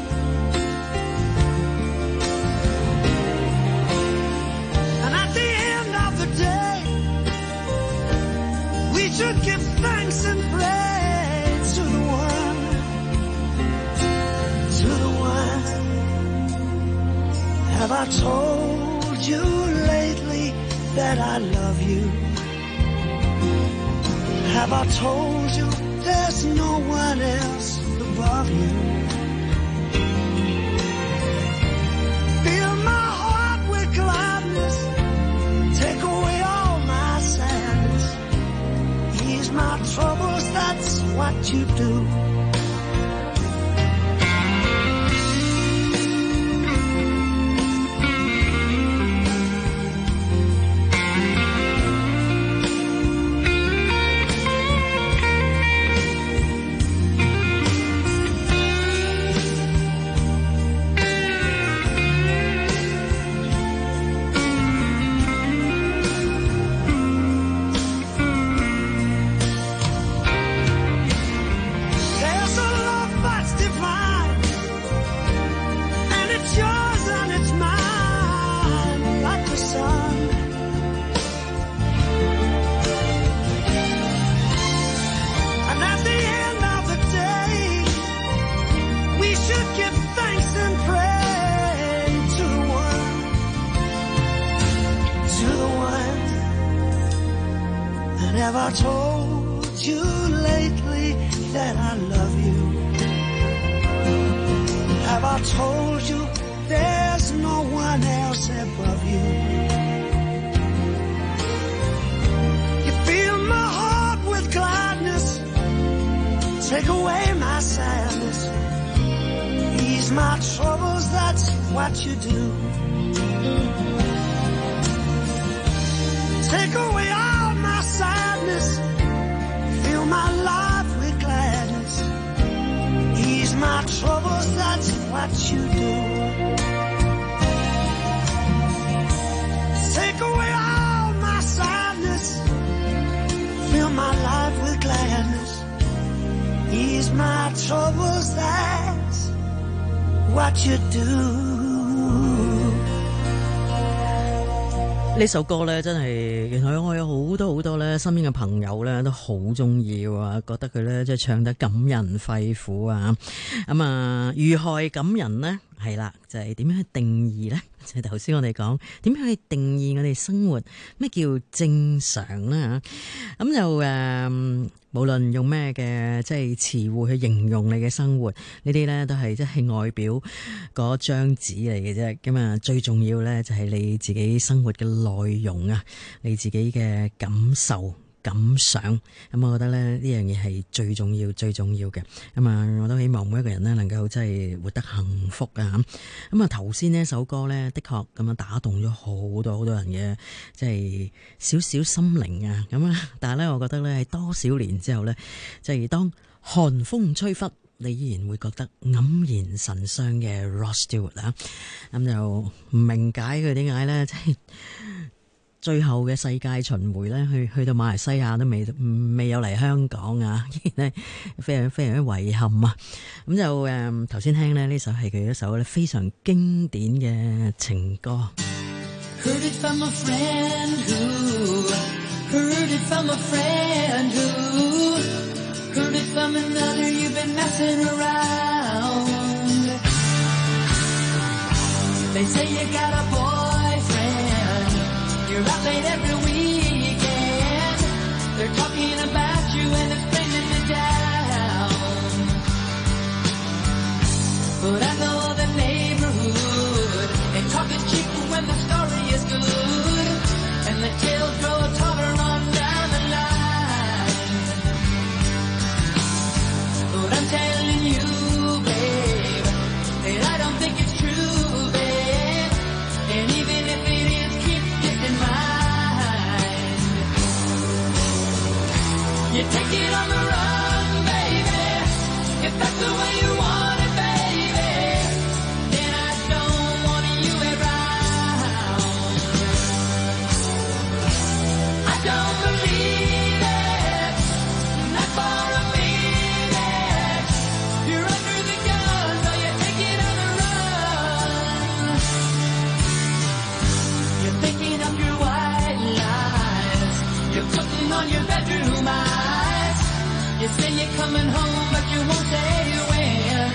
And at the end of the day, we should give thanks and praise to the one, to the one. Have I told you lately that I love you? Have I told you there's no one else above you? Fill my heart with gladness, take away all my sadness, ease my troubles, that's what you do. There's a love that's divine, and it's yours and it's mine, like the sun. And at the end of the day, we should give thanks and praise to the one, to the one. And have I told you lately that I love you? Have I told you there's no one else above you? You fill my heart with gladness, take away my sadness, ease my troubles, that's what you do. Take away all my sadness, fill my life with gladness, ease my troubles, that's what you do. Take away all my sadness, fill my life with gladness, ease my troubles, that's what you do. 呢首歌咧真係，原來我有好多咧身邊嘅朋友咧都好中意啊，覺得佢咧即係唱得感人肺腑啊。咁啊，遇害感人呢？係啦，就係點樣去定義呢？就係頭先我哋講點樣去定義我哋生活咩叫正常啦嚇。咁就無論用咩嘅即係詞彙去形容你嘅生活，呢啲咧都係即係外表嗰張紙嚟嘅啫。咁啊，最重要咧就係你自己生活嘅內容啊，你自己嘅感受。感想咁，我覺得咧呢樣嘢係最重要嘅。咁啊，我都希望每一個人呢能夠真係活得幸福啊！咁啊，頭先呢首歌呢，的確咁樣打動咗好多人嘅，即係少少心靈啊！咁啊，但係咧，我覺得咧喺多少年之後呢，即係當寒風吹拂，你依然會覺得黯然神傷嘅 Rod Stewart 啊！咁就唔明解佢點解呢，即係最後嘅世界巡迴咧，去到馬來西亞都未有嚟香港啊，依然係非常非常之遺憾啊！咁就頭先聽咧呢首係佢一首咧非常經典嘅情歌。 Heard it from a friend who heard it from a friend who heard it from another. You've been messing around. They say you got a boyfriend. You're out late every weekend. They're talking about you and it's bringing me down. But I know the neighborhood. They talk is cheap when the story is good. And the tales grow taller on down the line. But I'm telling you, babe, that I don't think it's true, babe. And even if it is, keep this in mind. You take it on the run, baby. If that's the way you want it, baby, then I don't want you around. I don't believe it, not for a minute. You're under the gun, so you take it on the run. You're thinking of your white lies. You're putting on your bedroom eyes. You say you're coming home, but you won't say when.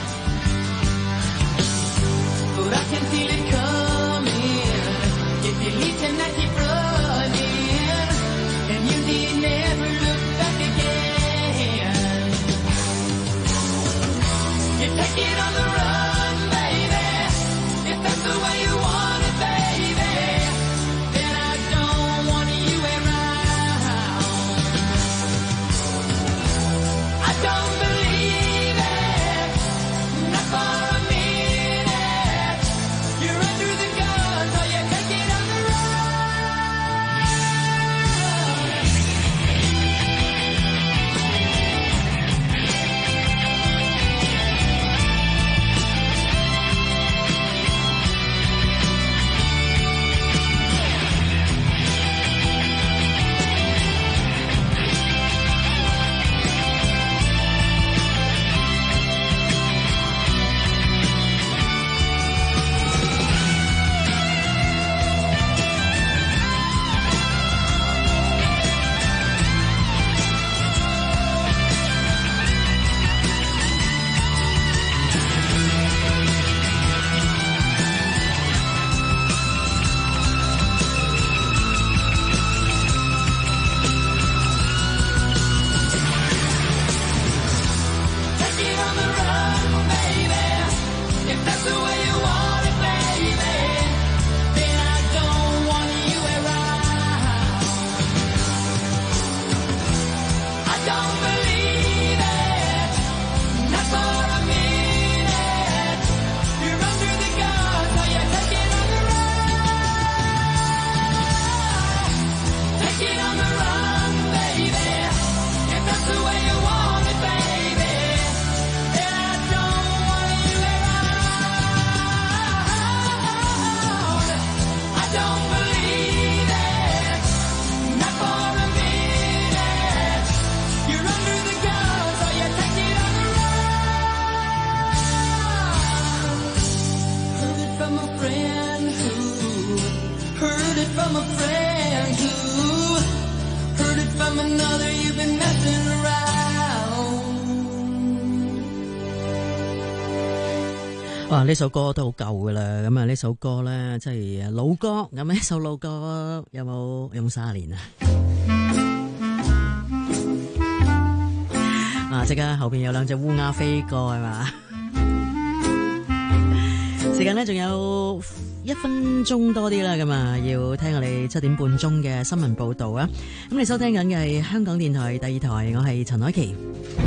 But I can feel it coming. If you leave tonight, keep running, and you need never look back again. You take it on the run, baby. If that's the way you want it, baby, then I don't want you around. I don't believe it, not for a minute. You're under the gun, so you take it on the run. Take it on the run, baby. If that's the way you want it, baby, then I don't want you around. I don't believe it, not for a minute. You're under the gun, so you take it on the run. Take it on the run, baby. If that's the way you want it, baby, then I don't want you around. I don't believe it, not for a minute. You're under the gun, so you take it on the run. Heard it from a friend who heard it from a friend who heard it from another. You've been messing around. 哇！呢首歌都好舊噶啦，咁啊呢首歌咧即係老歌，咁呢首老歌有冇30年啊？啊！即刻後邊有兩隻烏鴉飛過係嘛？時間咧仲有1分鐘多啲啦，咁啊要聽我哋7點半鐘嘅新聞報導啊！咁你收聽緊嘅係香港電台第2台，我係陳凱琪。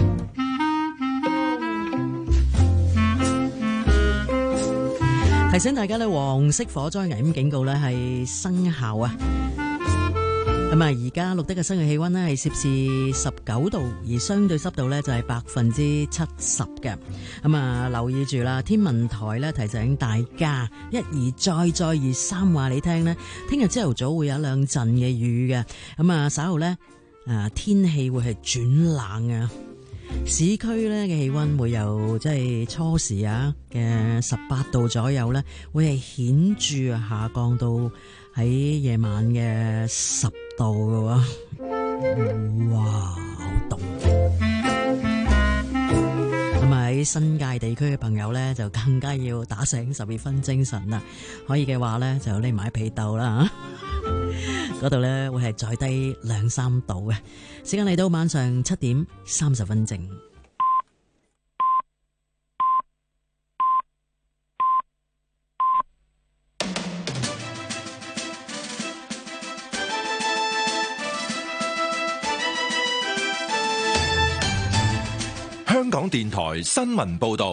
提醒大家咧，黃色火災危險警告咧係生效啊！ 咁啊，而家錄得嘅室外氣溫呢係攝氏19度，而相對濕度呢就係70%嘅。咁啊，留意住啦，天文台呢提醒大家，一而再而三話你聽呢，聽日朝頭早會有1-2陣嘅雨嘅。咁啊，稍後呢天氣會係轉冷啊。市區呢嘅氣溫會由即係初時嘅18度左右呢，會係顯著下降到喺夜晚嘅10度嘅喎。哇，好凍！咁喺新界地區嘅朋友呢，就更加要打醒12分精神啦。可以嘅話呢，就匿埋被竇啦。嗰度呢會係再低2-3度嘅。時間嚟到晚上7點30分正。 香港電台新聞報道。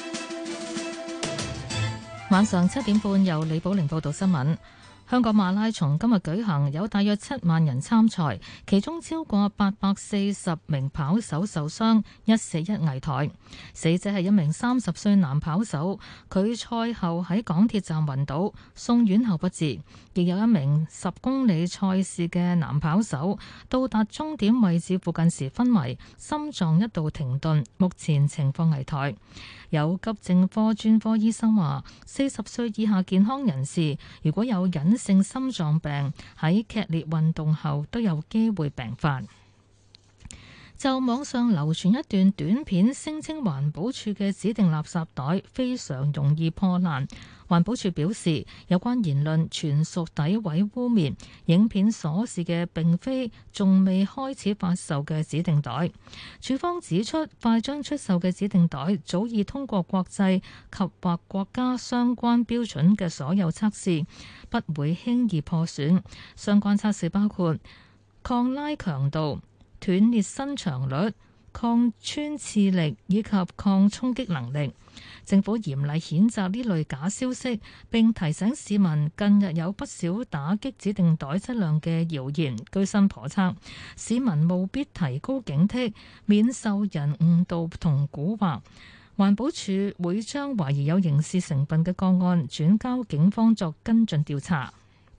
晚上7點半由李寶玲報道新聞。香港馬拉松今日舉行，有大約7萬人參賽，其中超過840名跑手受傷，1死1危殆。死者係一名30歲男跑手，佢賽後喺港鐵站暈倒，送院後不治。亦有一名10公里賽事嘅男跑手，到達終點位置附近時昏迷，心臟一度停頓，目前情況危殆。有急症科專科醫生話，40歲以下健康人士如果有隱性心臟病，喺劇烈運動後都有機會病發。就網上流傳一段短片，聲稱環保署嘅指定垃圾袋非常容易破爛。環保署表示，有關言論全屬詆毀污衊，影片所示嘅並非仲未開始發售嘅指定袋。署方指出，快將出售嘅指定袋早已通過國際及或國家相關標準嘅所有測試，不會輕易破損。相關測試包括抗拉強度、斷裂伸長率、抗穿刺力以及抗衝擊能力。政府嚴厲譴責呢類假消息，並提醒市民近日有不少打擊指定袋質量嘅謠言居心叵測，市民務必提高警惕，免受人誤導同蠱惑。環保署會將懷疑有刑事成分嘅個案轉交警方作跟進調查。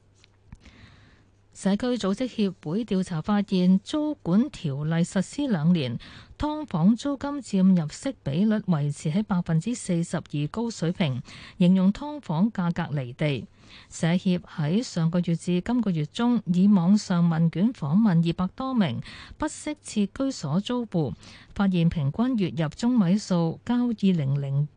社區組織協會調查發現，租管條例實施2年，劏房租金佔入息比率維持喺42%高水平，形容劏房價格離地。社協喺上個月至今個月中，以網上問卷訪問200多名不適切居所租戶，發現平均月入中位數較2022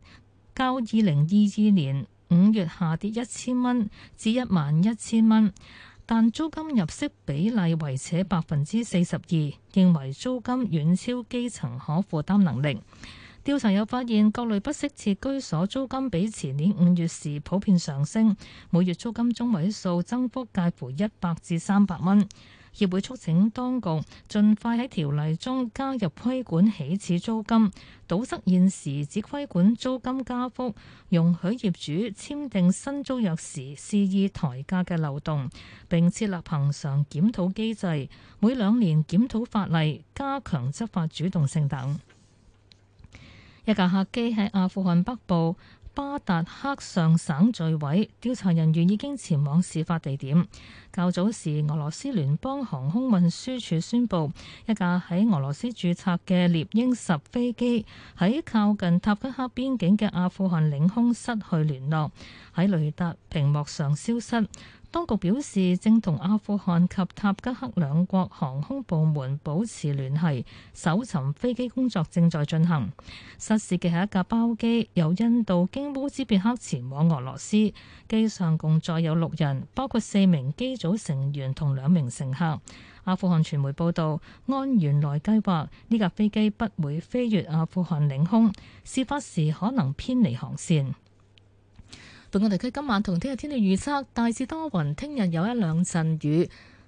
年5月下跌1000蚊至11000蚊。但租金入息比例維持喺42%，認為租金遠超基層可負擔能力。調查又發現，各類不適切居所租金比前年5月時普遍上升，每月租金中位數增幅介乎100至300蚊。協會促請當局盡快喺條例中加入規管起始租金，堵塞現時只規管租金加幅，容許業主簽訂新租約時肆意抬價嘅漏洞，並設立恆常檢討機制，每2年檢討法例，加強執法主動性等。一架客機喺阿富汗北部巴達克上省墜毀，調查人員已經前往事發地點。較早時，俄羅斯聯邦航空運輸署宣布，一架喺俄羅斯註冊嘅獵鷹10飛機喺靠近塔吉克邊境嘅阿富汗領空失去聯絡，喺雷達屏幕上消失。當局表示，正同阿富汗及塔吉克兩國航空部門保持聯繫，搜尋飛機工作正在進行。失事嘅係一架包機，由印度經烏茲別克前往俄羅斯，機上共載有6人，包括4名機組成員同2名乘客。阿富汗傳媒報道，按原來計劃，呢架飛機不會飛越阿富汗領空，事發時可能偏離航線。本港地區今晚同聽日天氣預測大致多雲，聽日有1-2陣雨。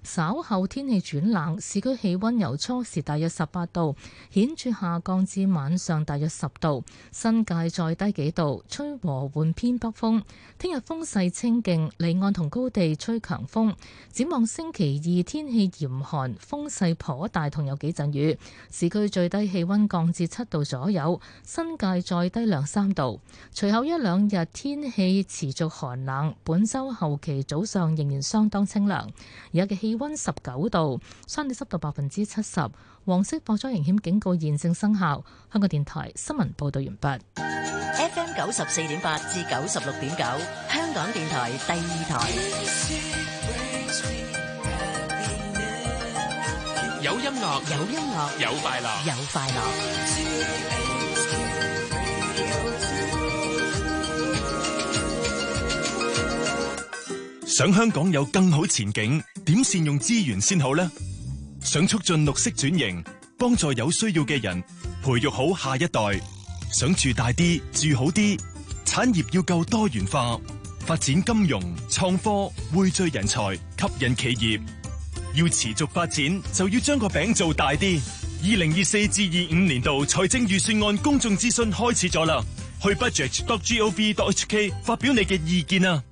稍後天氣轉冷，市區氣溫由初時大約18度，顯著下降至晚上大約10度，新界再低幾度，吹和緩偏北風。聽日風勢清勁，離岸同高地吹強風。展望星期2天氣嚴寒，風勢頗大，同有幾陣雨。市區最低氣溫降至7度左右，新界再低2-3度。隨後1-2日天氣持續寒冷，本週後期早上仍然相當清涼。而家嘅氣溫19度，相對濕度70%，黃色火災危險警告現正生效。香港電台新聞報道完畢。 FM 94.8至96.9，香港電台第2台。 有音樂， 有音樂， 有快樂， 有快樂。 想香港有更好前景，點善用資源先好呢？想促進綠色轉型，幫助有需要嘅人，培育好下一代。想住大啲，住好啲，產業要夠多元化，發展金融、創科，匯聚人才，吸引企業。要持續發展，就要將個餅做大啲。2024至25年度財政預算案公眾諮詢開始咗啦，去 budget.gov.hk 發表你嘅意見啊！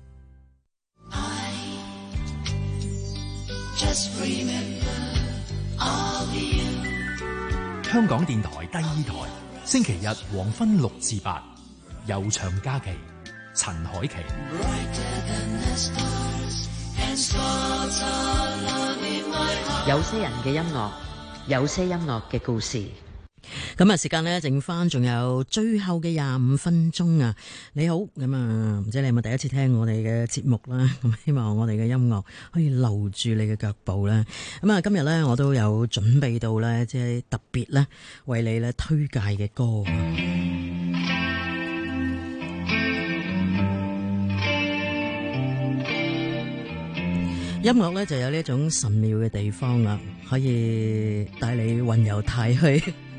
香港電台第2台，星期日黃昏6至8，悠長假期，陳凱琪。 有些人嘅音樂，有些音樂嘅故事。 咁啊，時間呢剩翻仲有最後嘅25分鐘啊！你好，咁啊，唔知你有冇第一次聽我哋嘅節目啦？咁希望我哋嘅音樂可以留住你嘅腳步啦。咁啊，今日呢，我都有準備到呢，即係特別呢，為你呢推介嘅歌。音樂呢就有呢一種神妙嘅地方啦，可以帶你雲遊太虛。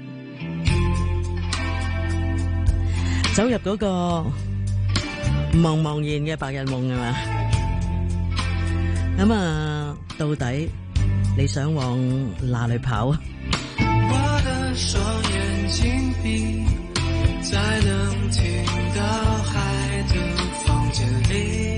走入嗰個茫茫然嘅白日夢係嘛？咁啊，到底你想往哪裏跑啊？ 我的雙眼緊閉，在能聽到海的房間裡，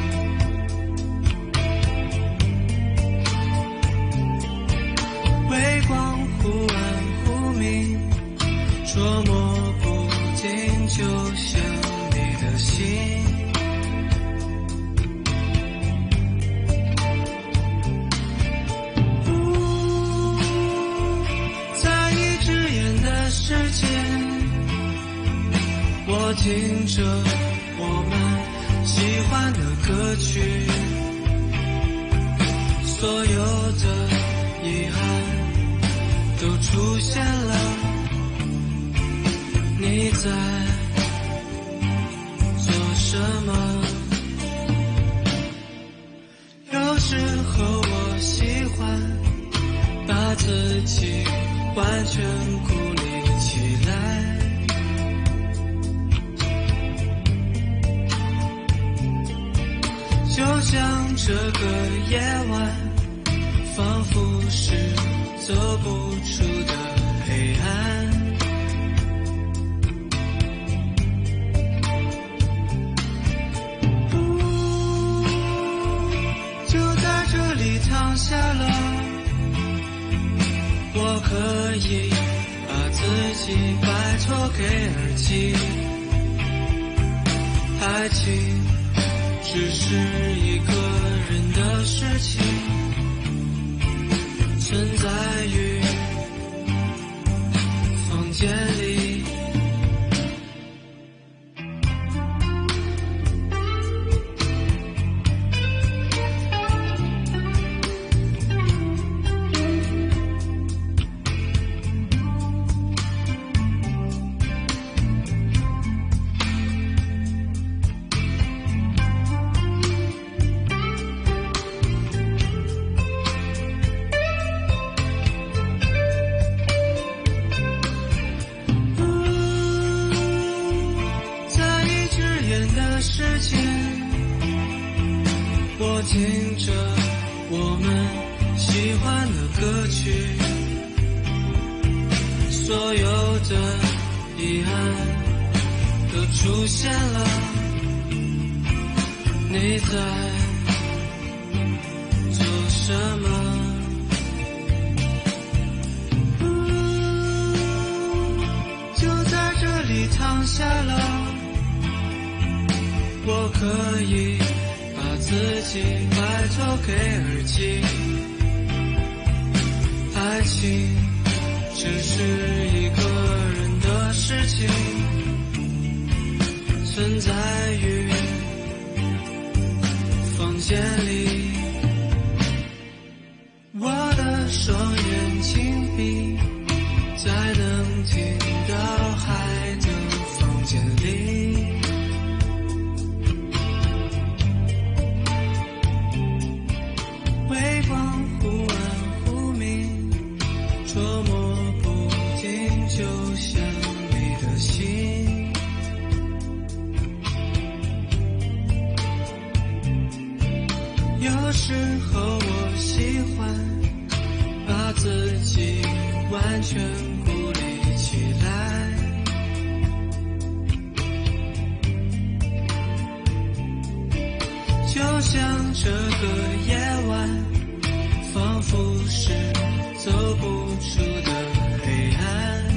微光忽暗忽明，捉摸不定，就像你的心。在一隻眼的世界，我聽着我們喜歡的歌曲，所有的遺憾都出現了，你在做什麼？有時候我喜歡把自己完全孤立起來，就像這個夜晚仿佛是走不出的黑暗，就在這裡躺下了，我可以把自己擺脫給耳機，愛情只是一個人的事情，存在於房間裡。我聽着我們歌曲，所有的遗憾都出现了。你在做什么？就在这里躺下了，我可以把自己拜托给耳机。爱情只是一个人的事情，存在于房间里。我的双眼紧闭，在能听到海的房间里。微光忽暗忽明，捉摸不定，就像你的心。有时候我喜欢把自己完全孤立起来，就像这个夜晚，仿佛是走不出的黑暗。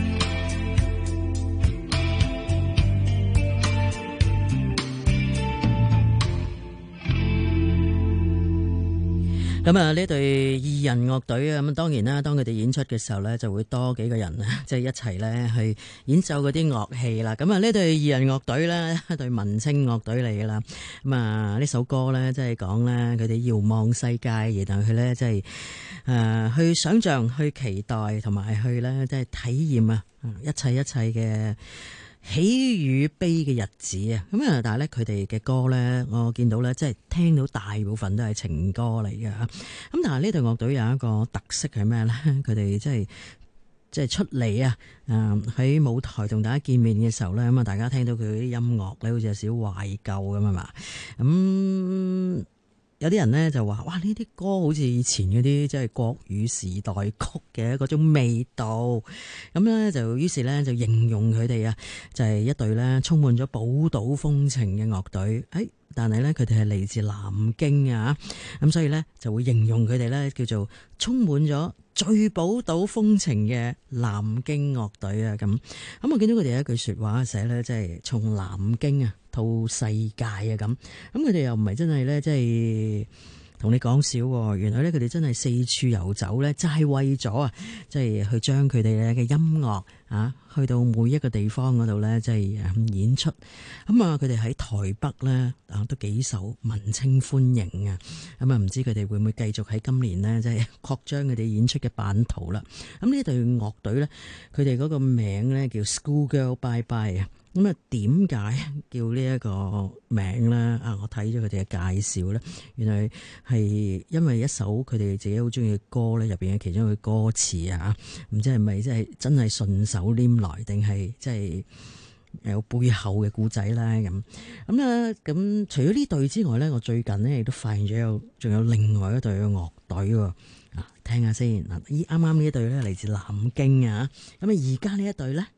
咁啊，呢隊二人樂隊啊，咁當然啦，當佢哋演出嘅時候咧，就會多幾個人即係一齊咧去演奏嗰啲樂器啦。咁啊，呢隊二人樂隊咧，一隊文青樂隊嚟㗎啦。咁啊，呢首歌咧，即係講咧佢哋遙望世界，然後佢咧即係去想像、去期待同埋去咧即係體驗啊一切嘅喜與悲嘅日子啊，咁啊，但係咧佢哋嘅歌咧，我見到咧，即係聽到大部分都係情歌嚟嘅吓。咁但係呢隊樂隊有一個特色係咩咧？佢哋即係出嚟啊！喺舞台同大家見面嘅時候咧，咁啊，大家聽到佢啲音樂咧，好似有少少懷舊咁啊嘛。咁有啲人咧就話：哇！呢啲歌好似以前嗰啲即係國語時代曲嘅嗰種味道。咁咧就於是咧就形容佢哋啊，就係一隊咧充滿咗寶島風情嘅樂隊。但係咧佢哋係嚟自南京啊，咁所以咧就會形容佢哋咧叫做充滿咗最寶島風情嘅南京樂隊啊。咁我見到佢哋有一句說話寫咧，即係從南京啊到世界啊咁佢哋又唔係真係咧，即係同你講笑喎。原來咧佢哋真係四處遊走咧，就係為咗啊，即係去將佢哋咧嘅音樂啊，去到每一個地方嗰度咧，即係演出。咁啊，佢哋喺台北咧都幾受文青歡迎啊。咁啊，唔知佢哋會唔會繼續喺今年呢，即係擴張佢哋演出嘅版圖啦。咁呢隊樂隊咧，佢哋嗰個名咧叫 Schoolgirl Bye Bye 啊。咁啊，點解叫呢一個名咧？我睇咗佢哋嘅介紹咧，原來係因為一首佢哋自己好中意嘅歌咧，入邊嘅其中一句歌詞啊，唔知係咪即係真係順手拈來，定係即係有背後嘅故仔咧？咁除咗呢隊之外咧，我最近咧亦都發現咗仲有另外一隊嘅樂隊喎。聽下先嗱，啱啱呢一隊咧嚟自南京啊，咁而家呢一隊咧。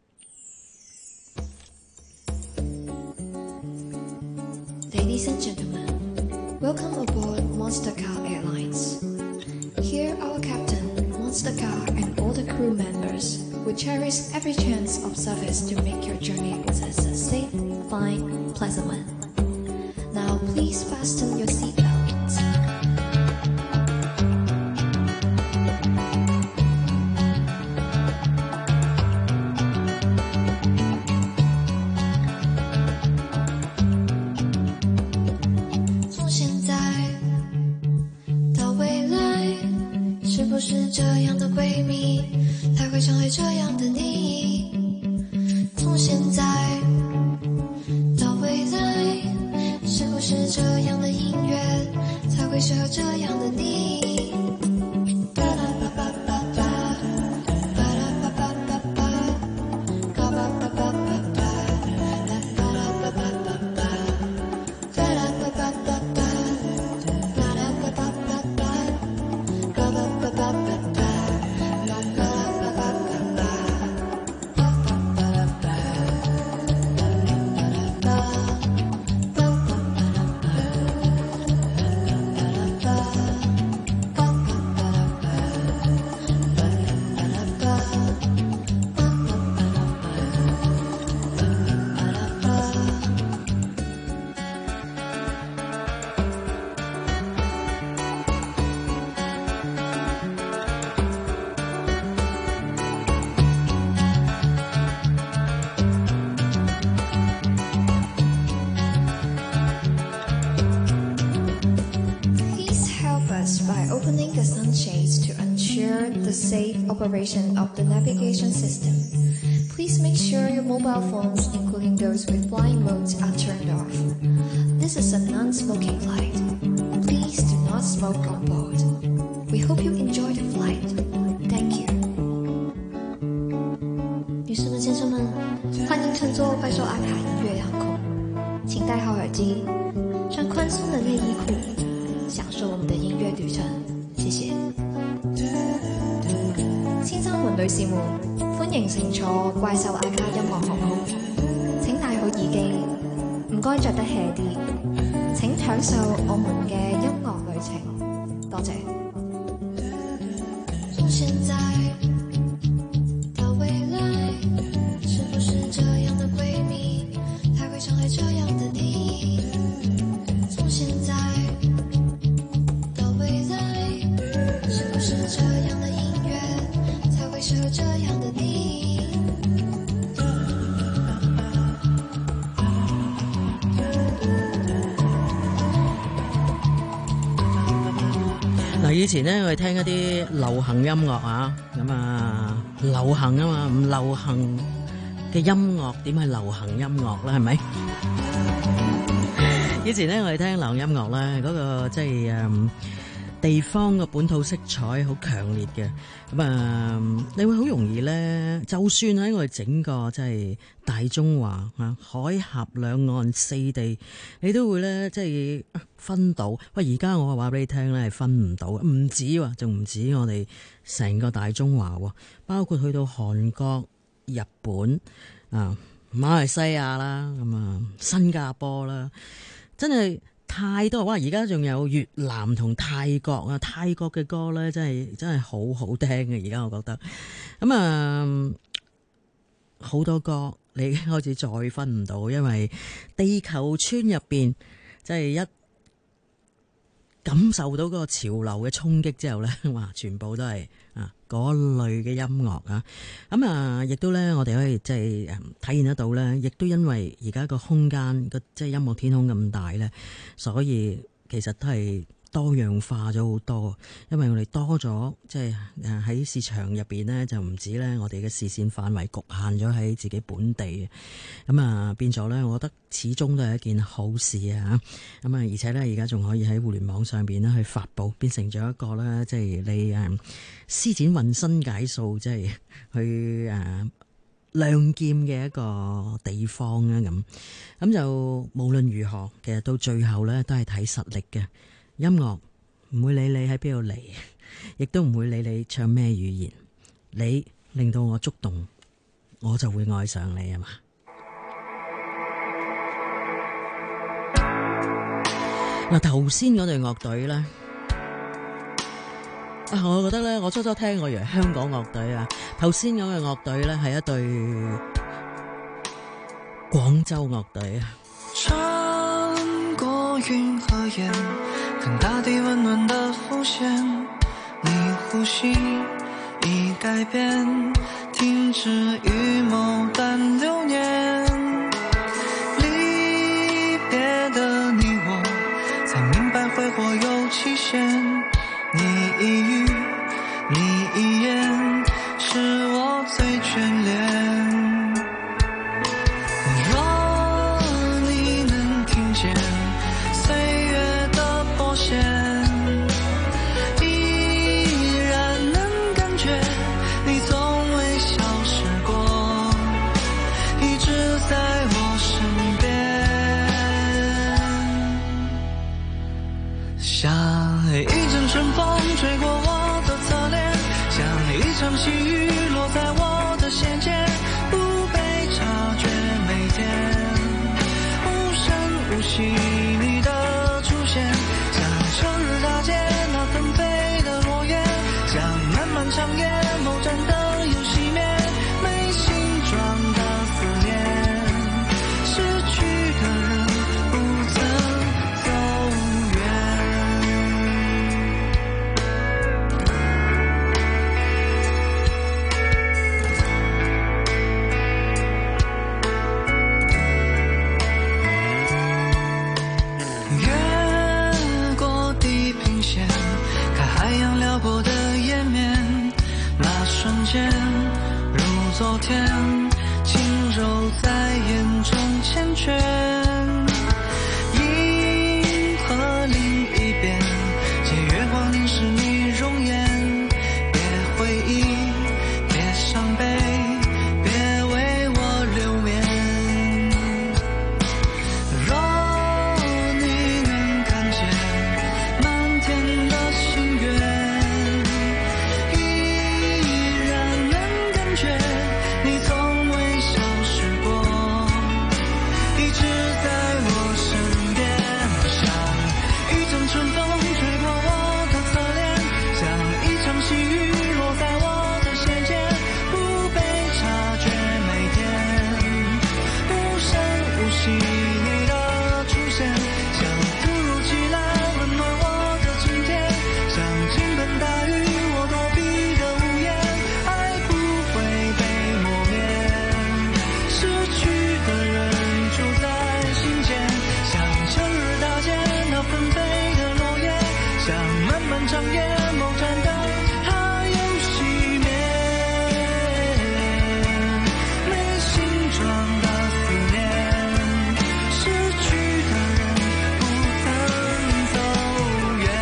Ladies and gentlemen, welcome aboard Monster Car Airlines. Here our captain, Monster Car and all the crew members will cherish every chance of service to make your journey a safe, fine, pleasant one. Now please fasten your seatbelts. 是这样的闺蜜，才会成为这样的你。从现在到未来，是不是这样的音乐才会 safe operation of the navigation system. Please make sure your mobile phones, including those with flying modes, are turned off. This is a non-smoking flight. Please do not smoke on board. We hope you enjoy the flight. Thank you. 女士们、先生们，欢迎乘坐怪兽阿卡音乐航空，请戴好耳機，穿寬鬆的內衣褲，享受我們的音樂旅程。謝謝。先生們、女士們，歡迎乘坐怪獸阿卡音樂航空，請戴好耳機，唔該着得 hea 啲，請享受我們嘅音樂旅程。多謝。從現在到未來，是不是這樣的閨蜜才會成為這樣的你？從現在到未來，是不是這樣的音樂才會適合這樣的你？ 嗱，以前咧我哋聽一啲流行音樂啊，咁啊流行啊嘛，唔流行嘅音樂點係流行音樂啦，係咪？以前咧我哋聽流行音樂咧，嗰個即係地方嘅本土色彩好強烈嘅，咁你會好容易咧，就算喺我哋整個即係大中華啊，海峽兩岸四地，你都會咧即係分到。喂，而家我話俾你聽咧，係分唔到，唔止喎，仲唔止我哋成個大中華喎，包括去到韓國、日本啊、馬來西亞啦，咁啊新加坡啦，真係太多。哇！而家仲有越南同泰國啊，泰國嘅歌咧，真係好好聽嘅。而家我覺得咁好多歌你已經開始再分唔到，因為地球村入邊即係一感受到嗰個潮流嘅衝擊之後咧，哇！全部都係嗰類嘅音樂啊，亦都咧，我哋可以即係體現得到咧，亦都因為而家個空間個即係音樂天空咁大咧，所以其實都係多樣化咗好多。因為我哋多咗即係喺市場入邊咧，就唔止咧我哋嘅視線範圍局限咗喺自己本地，變咗咧，我覺得始終都係一件好事啊！而且咧而家仲可以喺互聯網上邊咧去發佈，變成咗一個咧即係你施展渾身解數，即係去亮劍嘅一個地方啊！咁就無論如何，其實到最後咧都係睇實力嘅。音樂唔會理你喺邊度嚟，亦都唔會理你唱咩語言，你令到我觸動，我就會愛上你啊嘛！嗱，頭先嗰隊樂隊咧，我覺得咧，我初初聽我以為香港樂隊啊，頭先嗰個樂隊咧係一隊廣州樂隊啊。 穿過雲和煙，看大地溫暖的浮現，你呼吸已改變，停止預謀但流年，離別的你我才明白揮霍有期限，你一語你一言是我最眷戀，若你能聽見歲月的波纖，依然能感覺你從未消失過， 漫长夜，某盏灯它又熄灭，没形状的思念，失去的人不曾走远。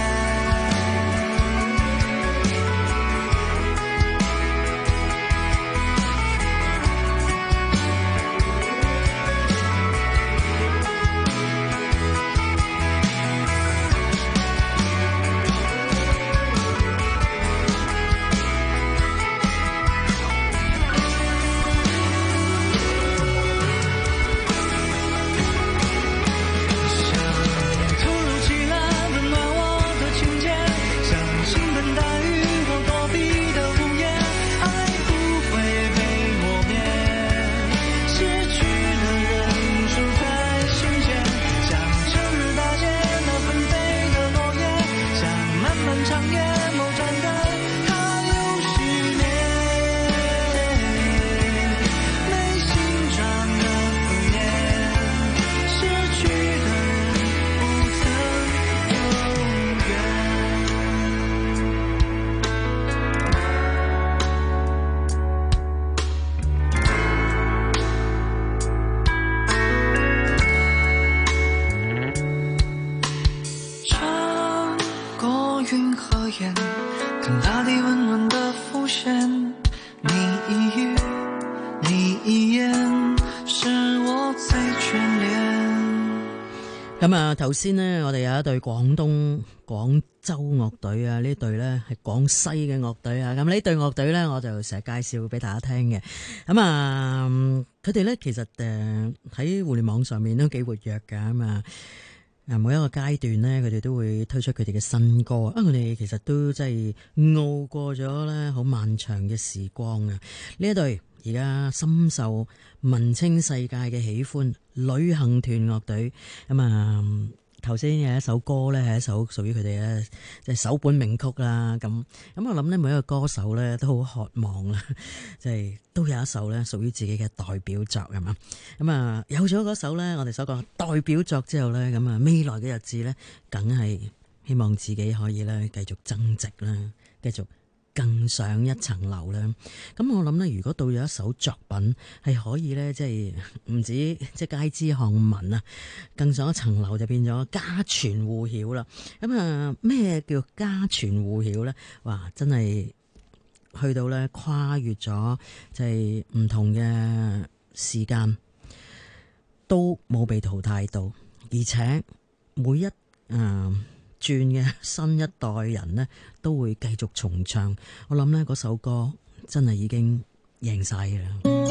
看大地温暖的浮现，你一语你一言，是我最眷戀。 咁啊，頭先呢，我哋有一隊廣州樂隊啊，呢隊呢係廣西嘅樂隊啊。咁呢隊樂隊呢，我就成日介紹俾大家聽嘅。咁啊，佢哋呢其實喺互聯網上面都幾活躍噶。咁啊，每一個階段呢，佢哋都會推出佢哋嘅新歌啊。佢哋其實都真係熬過咗呢好漫長嘅時光啊。呢一隊而家深受文青世界嘅喜歡，旅行團樂隊。咁啊，頭先有一首歌咧，係一首屬於佢哋咧，即係首本名曲啦。咁我諗咧，每一個歌手咧都好渴望啦，即係都有一首咧屬於自己嘅代表作，係嘛。咁啊，有咗嗰首咧，我哋所講代表作之後咧，咁啊，未來嘅日子咧，梗係希望自己可以咧繼續增值啦，繼續更上一層樓啦。咁我諗咧，如果到咗一首作品係可以咧，即係唔止即係街知巷聞啊，更上一層樓就變咗家傳戶曉啦。咁啊，咩叫家傳戶曉咧？哇，真係去到咧跨越咗即係唔同嘅時間，都冇被淘汰到，而且每一轉嘅新一代人呢，都會繼續重唱。我諗呢嗰首歌真係已經贏晒嘅啦。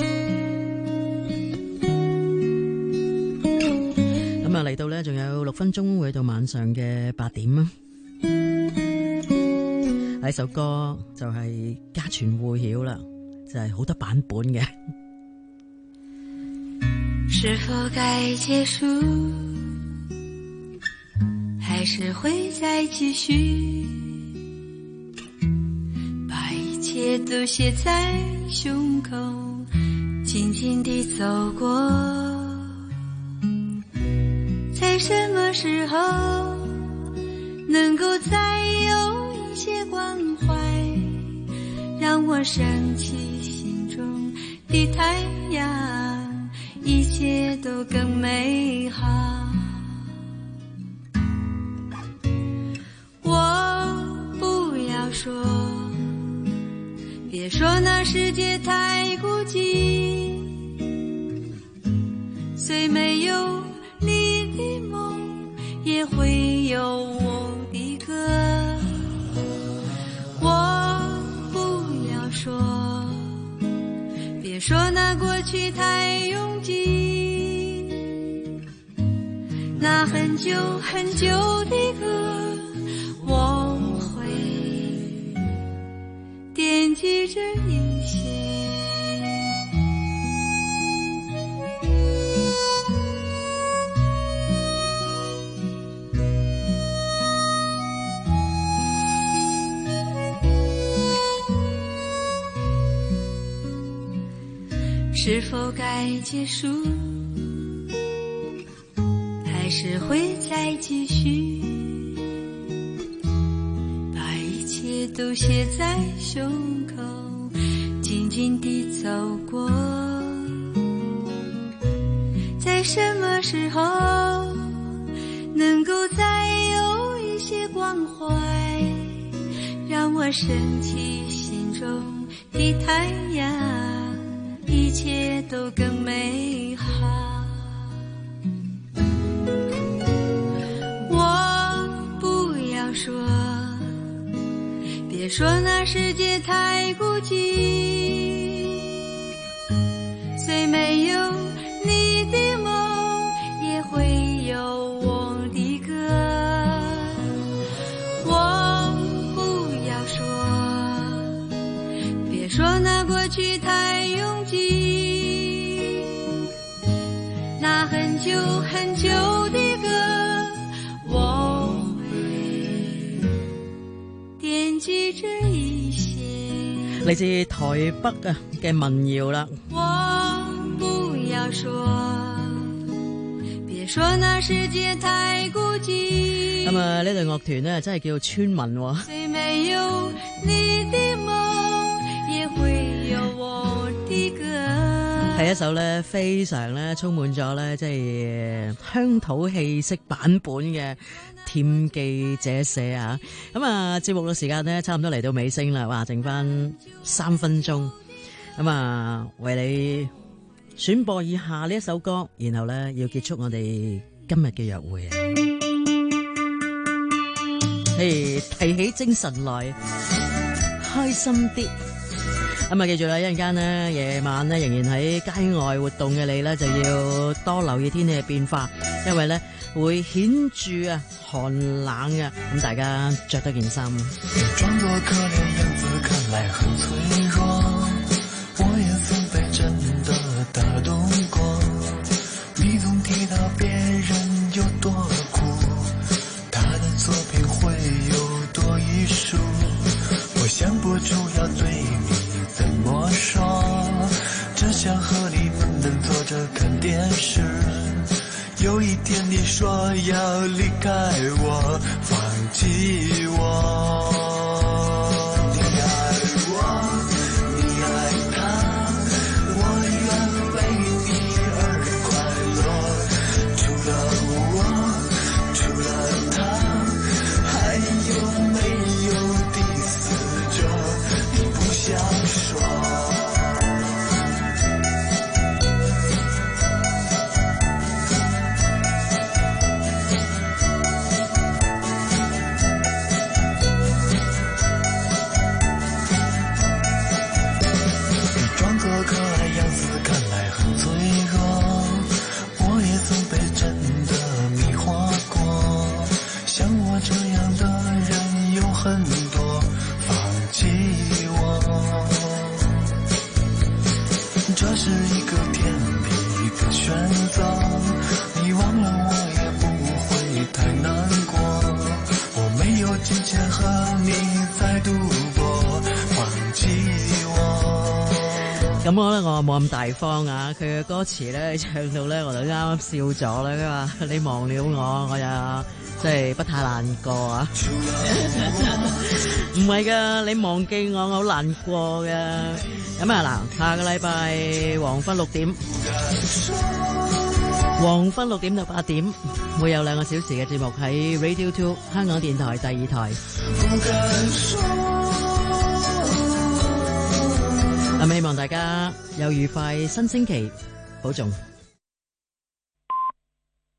咁啊，嚟到呢仲有6分鐘會到晚上嘅8點啊。呢首歌就係家傳戶曉啦，就係好多版本嘅。 是否該結束？還是會再繼續，把一切都寫在胸口，靜靜地走過。在什麼時候能夠再有一些關懷，讓我升起心中的太陽，一切都更美好。別說那世界太孤寂，雖沒有你的夢，也會有我的歌。我不要說，別說那過去太擁擠，那很久很久的歌，我惦記着一些。是否該結束？還是會再繼續？ 都写在胸口，静静地走过。在什么时候能够再有一些关怀，让我升起心中的太阳，一切都更美好。我不要说，别说那世界太孤寂，虽没有你的梦，也会有我的歌。我不要说，别说那过去太拥挤，那很久很久的歌，我会惦記着一些。 嚟自台北嘅民謠啦。 我不要說，別說那世界太孤寂。 咁啊，呢隊樂團呢真係叫村民喎。 雖沒有你的夢，也會有我的歌。 係一首咧非常咧充滿咗咧即係鄉土氣息版本嘅《甜記這些》啊！咁啊，節目嘅時間呢差唔多嚟到尾聲啦，哇，剩翻3分鐘，咁啊，為你選播以下呢一首歌，然後咧要結束我哋今日嘅約會啊！提起精神來，開心啲。咁啊，記住啦，一陣間呢夜晚呢仍然喺街外活動嘅你呢，就要多留意天氣嘅變化，因為呢會顯著寒冷嘅，咁大家着多件衫。 裝作可憐樣子看來很脆弱，我也曾被真的打動過，你總提到別人有多苦，他的作品會有多藝術，我想不出要對你怎麼說，只想和你悶悶坐着看電視，有一天你說要離開我，放棄我，你愛我，你愛他，我願為你而快樂，除了我，除了他，還有沒有第四者，你不想說。很多放棄我，這是一個甜蜜的選擇，你忘了我也不會太難過，我沒有金錢和你再賭博，放棄我。 咁我冇咁大方啊，佢嘅歌詞咧唱到咧我就啱啱笑咗啦，佢話你忘了我也即係不太難過啊！唔係噶，你忘記我好難過噶。咁啊嗱，下個禮拜黃昏6點到8點會有2個小時嘅節目喺 Radio 2香港電台第2台。咁希望大家有愉快新星期，保重。